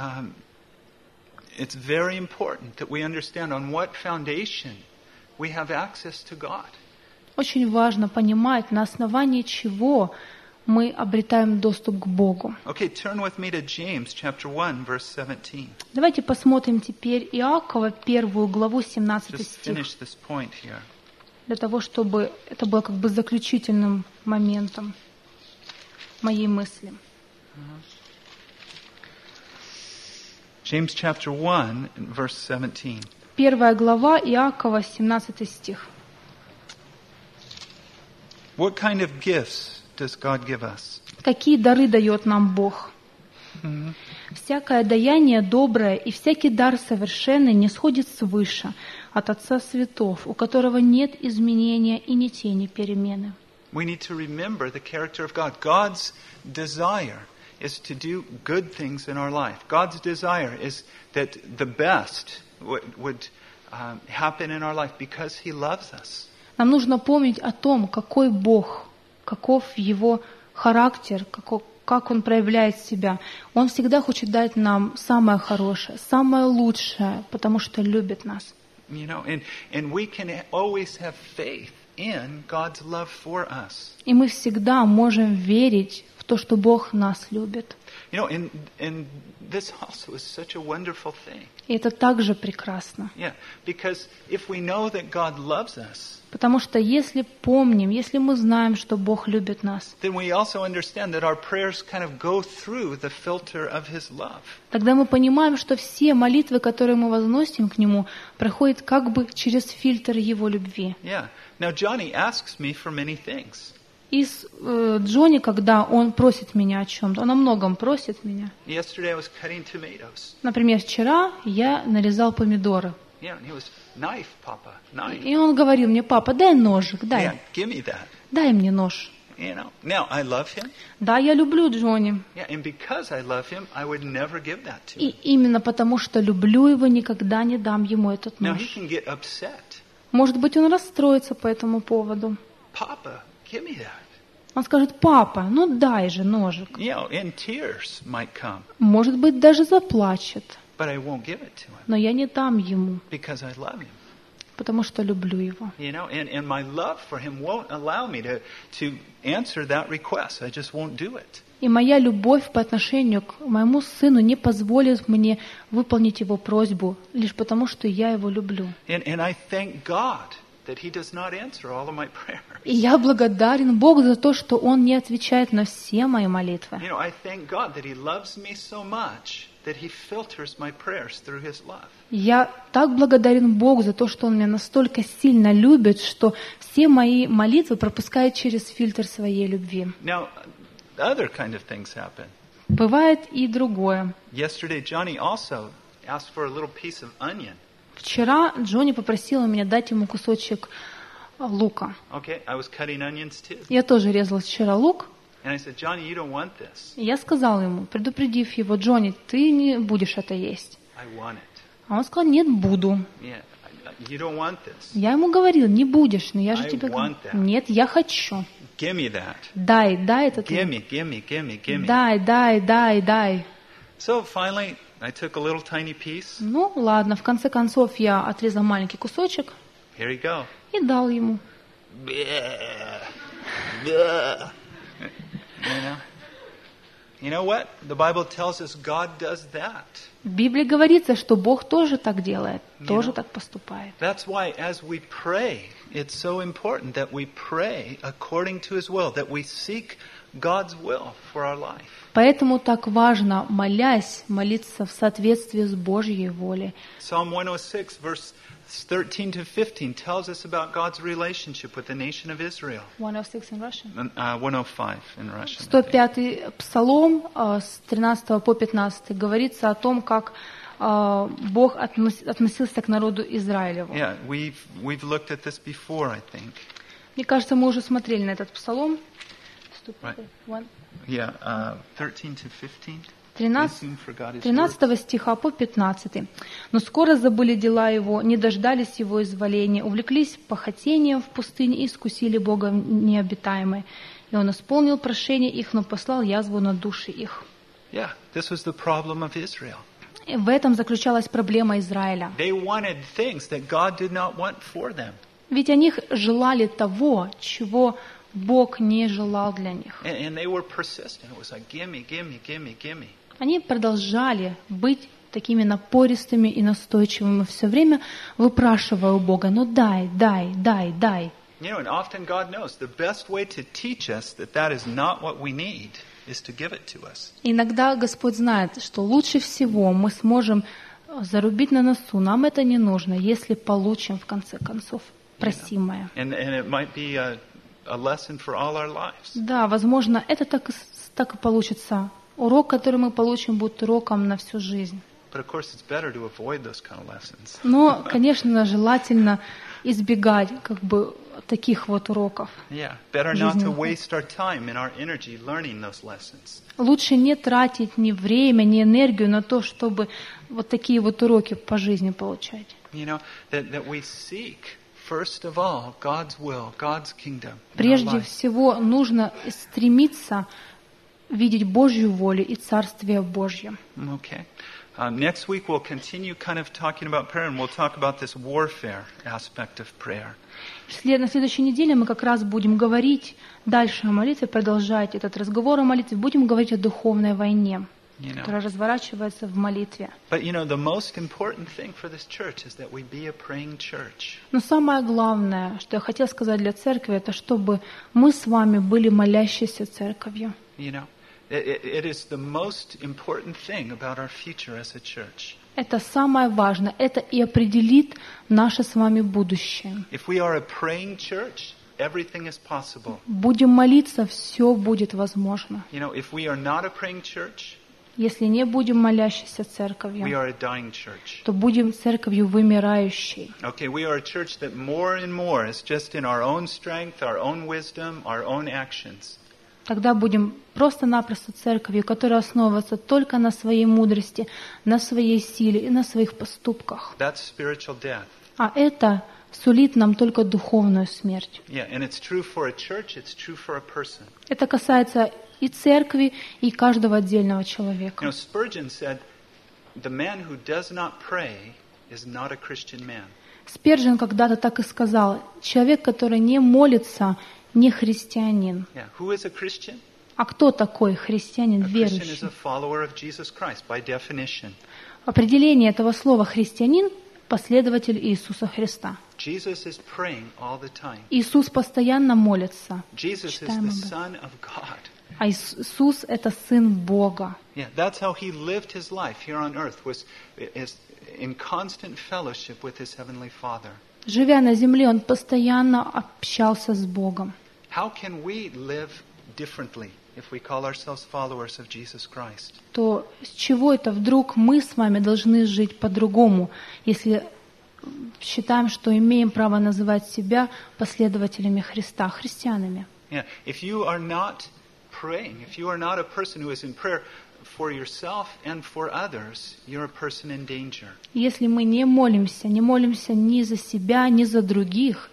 it's very important that we understand on what foundation we have access to God. Очень важно понимать, на основании чего мы обретаем доступ к Богу. Okay, turn with me to James chapter 1 verse 17. Давайте посмотрим теперь Иакова, 1 главу, 17 Just стих, finish this point here. для того, чтобы это было как бы заключительным моментом моей мысли. James chapter 1 verse 17. 1 глава Иакова, 17 стих. What kind of gifts does God give us? Какие дары дает нам Бог? Всякое даяние доброе и всякий дар совершенный не сходит свыше, от Отца Светов, у которого нет изменения и ни тени перемены. We need to remember the character of God. God's desire is to do good things in our life. God's desire is that the best would happen in our life because He loves us. Нам нужно помнить о том, какой Бог, каков Его характер, как Он проявляет себя. Он всегда хочет дать нам самое хорошее, самое лучшее, потому что любит нас. And we can always have faith in God's love for us. И мы всегда можем верить в то, что Бог нас любит. And this also is such a wonderful thing. И это также прекрасно. Yeah, because if we know that God loves us, Потому что если помним, если мы знаем, что Бог любит нас, then we also understand that our prayers kind of go through the filter of His love. тогда мы понимаем, что все молитвы, которые мы возносим к Нему, проходят как бы через фильтр Его любви. Yeah. Now Johnny asks me for many things. И Джонни, когда он просит меня о чем-то, он о многом просит меня. Yesterday I was cutting tomatoes. Например, вчера я нарезал помидоры. Yeah, and he was, knife, Papa, knife. И он говорил мне: папа, дай ножик, Yeah, give me that. дай мне нож. Now I love him. Да, я люблю Джонни. Yeah, and because I love him, I would never give that to И him. именно потому, что люблю его, никогда не дам ему этот Now he нож. can get upset. Может быть, он расстроится по этому поводу. Papa, give me that. Он скажет: папа, ну дай же ножик. And tears might come, Может быть, даже заплачет. but I won't give it to him Но я не дам ему, because I love him. потому что люблю его. And my love for him won't allow me to answer that request. I just won't do it. И моя любовь по отношению к моему сыну не позволит мне выполнить его просьбу, лишь потому, что я его люблю. And I thank God that He does not answer all of my prayers. И я благодарен Богу за то, что Он не отвечает на все мои молитвы. I thank God that He loves me so much that He filters my prayers through His love. Я так благодарен Богу за то, что Он меня настолько сильно любит, что все мои молитвы пропускает через фильтр своей любви. Now, other kind of things happen. Бывает и другое. Yesterday, Johnny also asked for a little piece of onion. Вчера Джонни попросила меня дать ему кусочек лука. Okay, I was cutting onions too. Я тоже резала вчера лук. And I said, Johnny, you don't want this. И я сказала ему, предупредив его: Джонни, ты не будешь это есть. I want it. А он сказал: нет, буду. Yeah, you don't want this. Я ему говорил: не будешь, но я же I тебе говорю: want that. нет, я хочу. Give me that. Дай этот Give лук. me, give me, give me, give me. Дай. So finally, I took a little tiny piece. Ну, ладно, в конце концов я отрезал маленький кусочек Here you go. и дал ему. Bleh. Bleh. You know what? The Bible tells us God does that. В Библии говорится, что Бог тоже так делает, тоже know. так поступает. That's why as we pray, it's so important that we pray according to His will, that we seek God's will for our life. Поэтому так важно, молясь, молиться в соответствии с Божьей волей. Psalm 106, verse 13 to 15 tells us about God's relationship with the nation of Israel. 106 in Russian. 105 in Russian. 105-й псалом с 13 по 15 говорится о том, как Бог относился к народу Израилеву. Yeah, we've looked at this before, I think. Мне кажется, мы уже смотрели на этот псалом. Right. Yeah, 13 to 15. 13 стиха по 15. «Но скоро забыли дела его, не дождались его изволения, увлеклись похотением в пустыне и искусили Бога необитаемой. И он исполнил прошение их, но послал язву на души их». Yeah, this was the problem of Israel. И в этом заключалась проблема Израиля. They wanted things that God did not want for them. Ведь они желали того, чего Бог не желал для них. And they were persistent. It was like, gimme, gimme, gimme, gimme. Они продолжали быть такими напористыми и настойчивыми, все время выпрашивая у Бога: ну дай, дай, дай, дай. You know, and often God knows the best way to teach us that that is not what we need is to give it to us. Иногда Господь знает, что лучше всего мы сможем зарубить на носу. Нам это не нужно, если получим в конце концов просимое. And it might be a lesson for all our lives. Да, возможно, это так и получится. Урок, который мы получим, будет уроком на всю жизнь. But of course, it's better to avoid those kind of lessons. Но, конечно, желательно избегать таких вот уроков. Yeah, better not to waste our time and our energy learning those lessons. Лучше не тратить ни время, ни энергию на то, чтобы вот такие вот уроки по жизни получать. You know, that we seek first of all God's will, God's kingdom. Прежде всего нужно стремиться видеть Божью волю и Царствие Божье. Okay. Next week we'll continue kind of talking about prayer, and we'll talk about this warfare aspect of prayer. На следующей неделе мы как раз будем говорить дальше о молитве, продолжать этот разговор о молитве, будем говорить о духовной войне, которая разворачивается в молитве. But you know, the most important thing for this church is that we be a praying church. Но самое главное, что я хотела сказать для церкви, это чтобы мы с вами были молящейся церковью. You know, it is the most important thing about our future as a church. Это самое важное. Это и определит наше с вами будущее. If we are a praying church, everything is possible. Будем молиться, все будет возможно. You know, if we are not a praying church, если не будем молящейся церковью, we are a dying church. то будем церковью вымирающей. Okay, we are a church that more and more is just in our own strength, our own wisdom, our own actions. Тогда будем просто-напросто церковью, которая основывается только на своей мудрости, на своей силе и на своих поступках. That's spiritual death. А это сулит нам только духовную смерть. Yeah, and it's true for a church, it's true for a person. Это касается и церкви, и каждого отдельного You человека. know, Spurgeon said, "The man who does not pray is not a Christian man." Спержен когда-то так и сказал: человек, который не молится, не христианин. Yeah, who is a Christian? А кто такой христианин, A Christian is верующий? a follower of Jesus Christ by definition. Определение этого слова «христианин» — последователь Иисуса Христа. Jesus is praying all the time. Иисус постоянно молится. Jesus is Читаем the об этом. Son of God. А Иисус — это Сын Бога. Yeah, that's how he lived his life here on earth, is in constant fellowship with his heavenly Father. Живя на земле, Он постоянно общался с Богом. How can we live differently if we call ourselves followers of Jesus Christ? То с чего это вдруг мы с вами должны жить по-другому, если считаем, что имеем право называть себя последователями Христа, христианами? Yeah, if you are not praying, if you are not a person who is in prayer for yourself and for others, you're a person in danger. Если мы не молимся ни за себя, ни за других,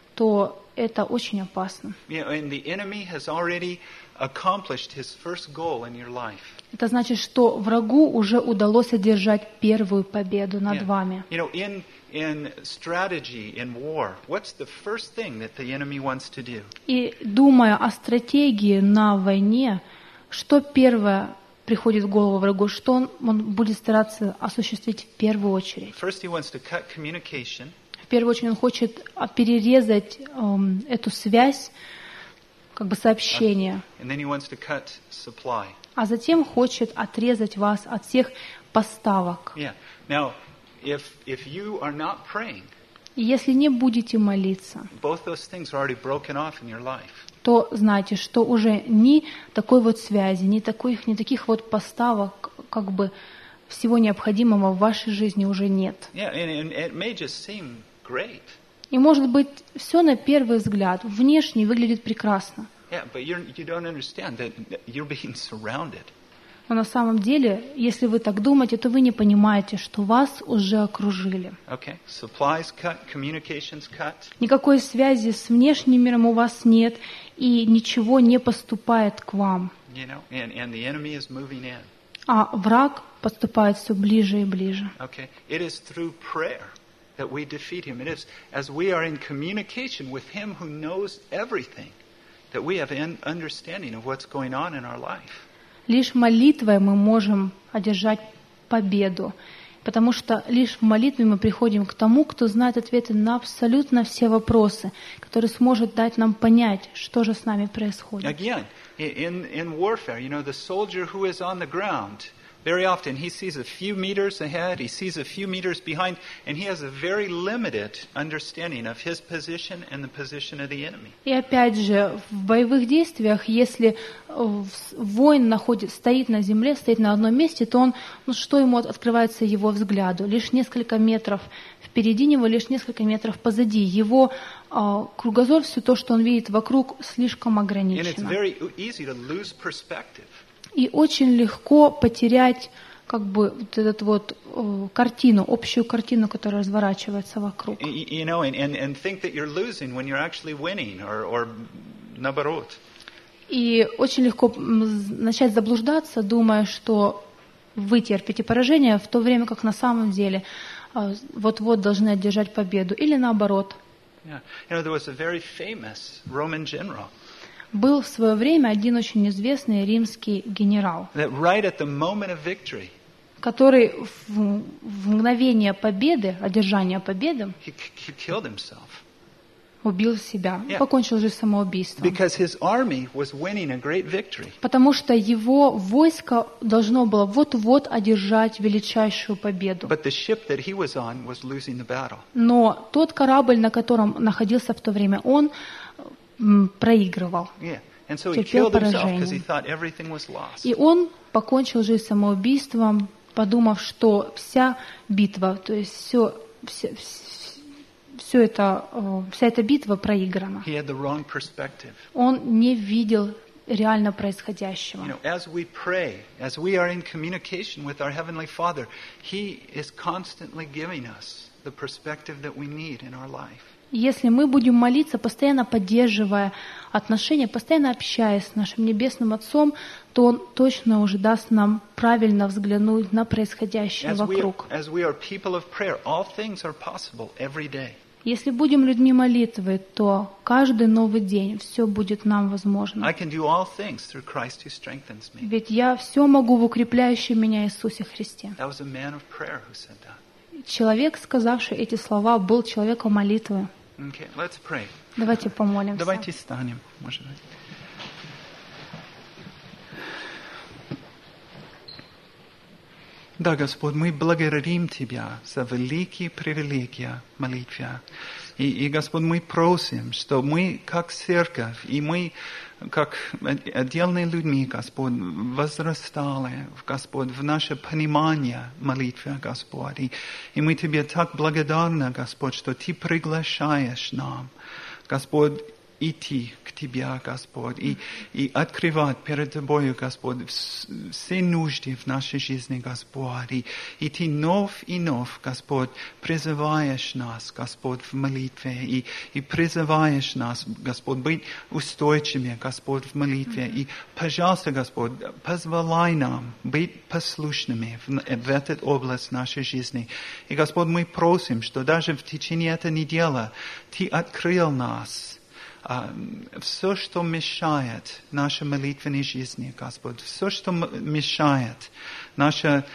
то это очень опасно. You know, and the enemy has already accomplished his first goal in your life. Это значит, что врагу уже удалось одержать первую победу над Yeah. вами. You know, in strategy, in war, what's the first thing that the enemy wants to do? И думая о стратегии на войне, что первое приходит в голову врагу, что он будет стараться осуществить в первую очередь. First, he wants to cut communication. В первую очередь он хочет перерезать эту связь, как бы сообщение, And then he wants to cut supply. а затем хочет отрезать вас от всех поставок. Yeah. Now, if you are not praying, И если не будете молиться, both those things are already broken off in your life. то знайте, что уже ни такой вот связи, ни таких вот поставок, как бы всего необходимого в вашей жизни уже нет. Yeah, and it may just seem great. И может быть, все на первый взгляд внешне выглядит прекрасно, Yeah, but you don't understand that you're being surrounded. но на самом деле, если вы так думаете, то вы не понимаете, что вас уже окружили. Okay, supplies cut, communications cut. Никакой связи с внешним миром у вас нет, и ничего не поступает к вам. You know, and the enemy is moving in. А враг подступает все ближе и ближе. Okay, it is through prayer that we defeat him. It is as we are in communication with him who knows everything that we have an understanding of what's going on in our life. Лишь молитвой мы можем одержать победу, потому что лишь в молитве мы приходим к тому, кто знает ответы на абсолютно все вопросы, который сможет дать нам понять, что же с нами происходит. Again, in warfare, you know, the soldier who is on the ground, very often he sees a few meters ahead, he sees a few meters behind, and he has a very limited understanding of his position and the position of the enemy. И опять же, в боевых действиях, если воин стоит на земле, стоит на одном месте, то что ему открывается его взгляду? Лишь несколько метров впереди него, лишь несколько метров позади. Его кругозор, все то, что он видит вокруг, слишком And it's ограничено. very easy to lose perspective. И очень легко потерять как бы вот эту вот картину, общую картину, которая разворачивается вокруг. You know, and think that you're losing when you're actually winning, or наоборот. И очень легко начать заблуждаться, думая, что вы терпите поражение, в то время как на самом деле вот-вот должны одержать победу. Или наоборот. Yeah. You know, there was a very famous Roman general Был в свое время один очень известный римский генерал, that right at the moment of victory, который в мгновение победы, одержания победы, he killed himself. убил себя, Yeah. покончил жизнь самоубийством. Because his army was winning a great victory. Потому что его войско должно было вот-вот одержать величайшую победу. But the ship that he was on was losing the battle. Но тот корабль, на котором находился в то время он, проигрывал. Yeah. And so he Терпел killed himself because he поражение. thought everything was lost. И он покончил жизнь самоубийством, подумав, что вся битва, то есть вся эта битва проиграна. He had the wrong perspective. Он не видел реально You происходящего. know, as we pray, as we are in communication with our Heavenly Father, He is constantly giving us the perspective that we need in our life. Если мы будем молиться, постоянно поддерживая отношения, постоянно общаясь с нашим Небесным Отцом, то Он точно уже даст нам правильно взглянуть на происходящее вокруг. As we are people of prayer, all things are possible every day. Если будем людьми молитвы, то каждый новый день все будет нам возможно. I can do all things through Christ who strengthens me. Ведь я все могу в укрепляющем меня Иисусе Христе. That was a man of prayer who said that. Человек, сказавший эти слова, был человеком молитвы. Okay, let's pray. Давайте помолимся. Давайте станем, может быть. Да, Господь, мы благодарим Тебя за великие привилегии молитвы. И, Господь, мы просим, что мы, как церковь, и мы, как отдельные люди, Господь, возрастали, Господь, в наше понимание молитвы, Господь. И мы Тебе так благодарны, Господь, что Ты приглашаешь нам, Господь, идти к Тебе, Господь, и открывать перед Тобою, Господь, все нужды в нашей жизни, Господь. И Ты вновь и вновь, Господь, призываешь нас, Господь, в молитве, и призываешь нас, Господь, быть устойчивыми, Господь, в молитве. И, пожалуйста, Господь, позволяй нам быть послушными в эту область нашей жизни. И, Господь, мы просим, что даже в течение этой недели Ты открыл нас все, что мешает нашей молитвенной жизни, Господь, все, что мешает наше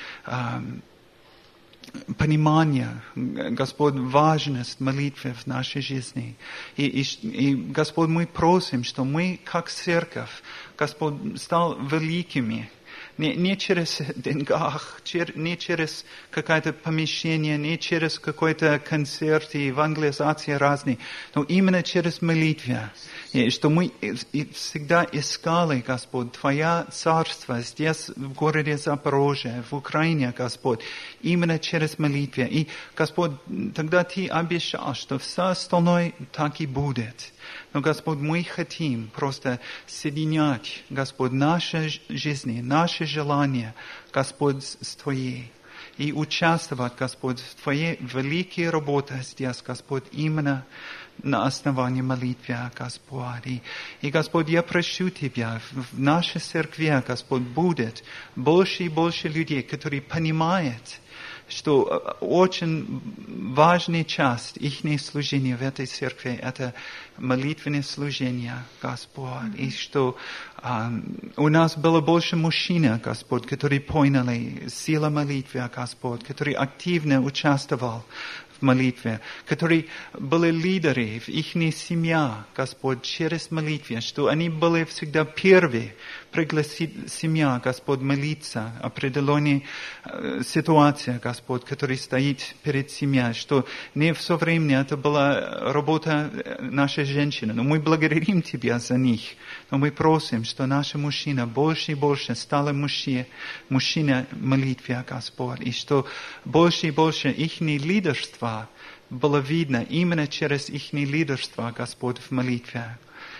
понимание, Господь, важность молитвы в нашей жизни. И, Господь, мы просим, что мы, как церковь, Господь, стал великими. Не через деньгах, не через какое-то помещение, не через какой-то концерт и евангелизации разные, но именно через молитву. И что мы всегда искали, Господь, Твое царство здесь, в городе Запорожье, в Украине, Господь, именно через молитву. И, Господь, тогда Ты обещал, что все остальное так и будет. Но, Господь, мы хотим просто соединять, Господь, наши жизни, наши желания, Господь, с Твоей. И участвовать, Господь, в Твоей великой работе здесь, Господь, именно на основании молитвы, Господь. И, Господь, я прошу Тебя, в нашей церкви, Господь, будет больше и больше людей, которые понимают, что очень важная часть их служения в этой церкви – это молитвенное служение, Господь. И что у нас было больше мужчин, Господь, которые поняли силу молитвы, Господь, которые активно участвовали в молитве, которые были лидеры в их семье, Господь, через молитву, что они были всегда первые пригласить семью, Господь, молиться определенной ситуации, Господь, которая стоит перед семьей, что не все время это была работа нашей женщины, но мы благодарим Тебя за них, но мы просим, что наши мужчины больше и больше стали мужчины молитвы, Господь, и что больше и больше их лидерство было видно именно через их лидерство, Господь, в молитве.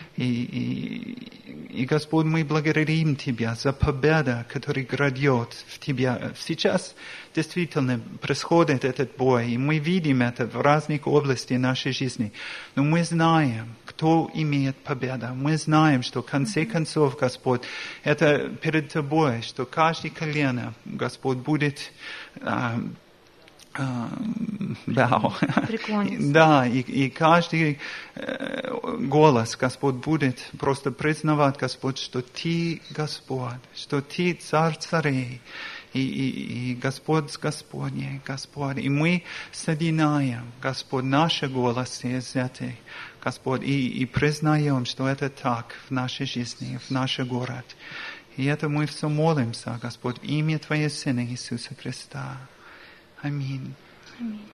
И, Господь, мы благодарим Тебя за победу, которая грядет в Тебя. Сейчас действительно происходит этот бой, и мы видим это в разных областях нашей жизни. Но мы знаем, кто имеет победу. Мы знаем, что в конце концов, Господь, это перед Тобой, что каждое колено, Господь, будет да, и каждый голос, Господь, будет просто признавать, Господь, что Ты, Господь, что Ты Царь царей, и Господь Господний, Господь. И мы соединяем, Господь, наши голосы с этой, Господь, и признаем, что это так в нашей жизни, в нашем городе. И это мы все молимся, Господь, в имя Твоего Сына Иисуса Христа. Аминь.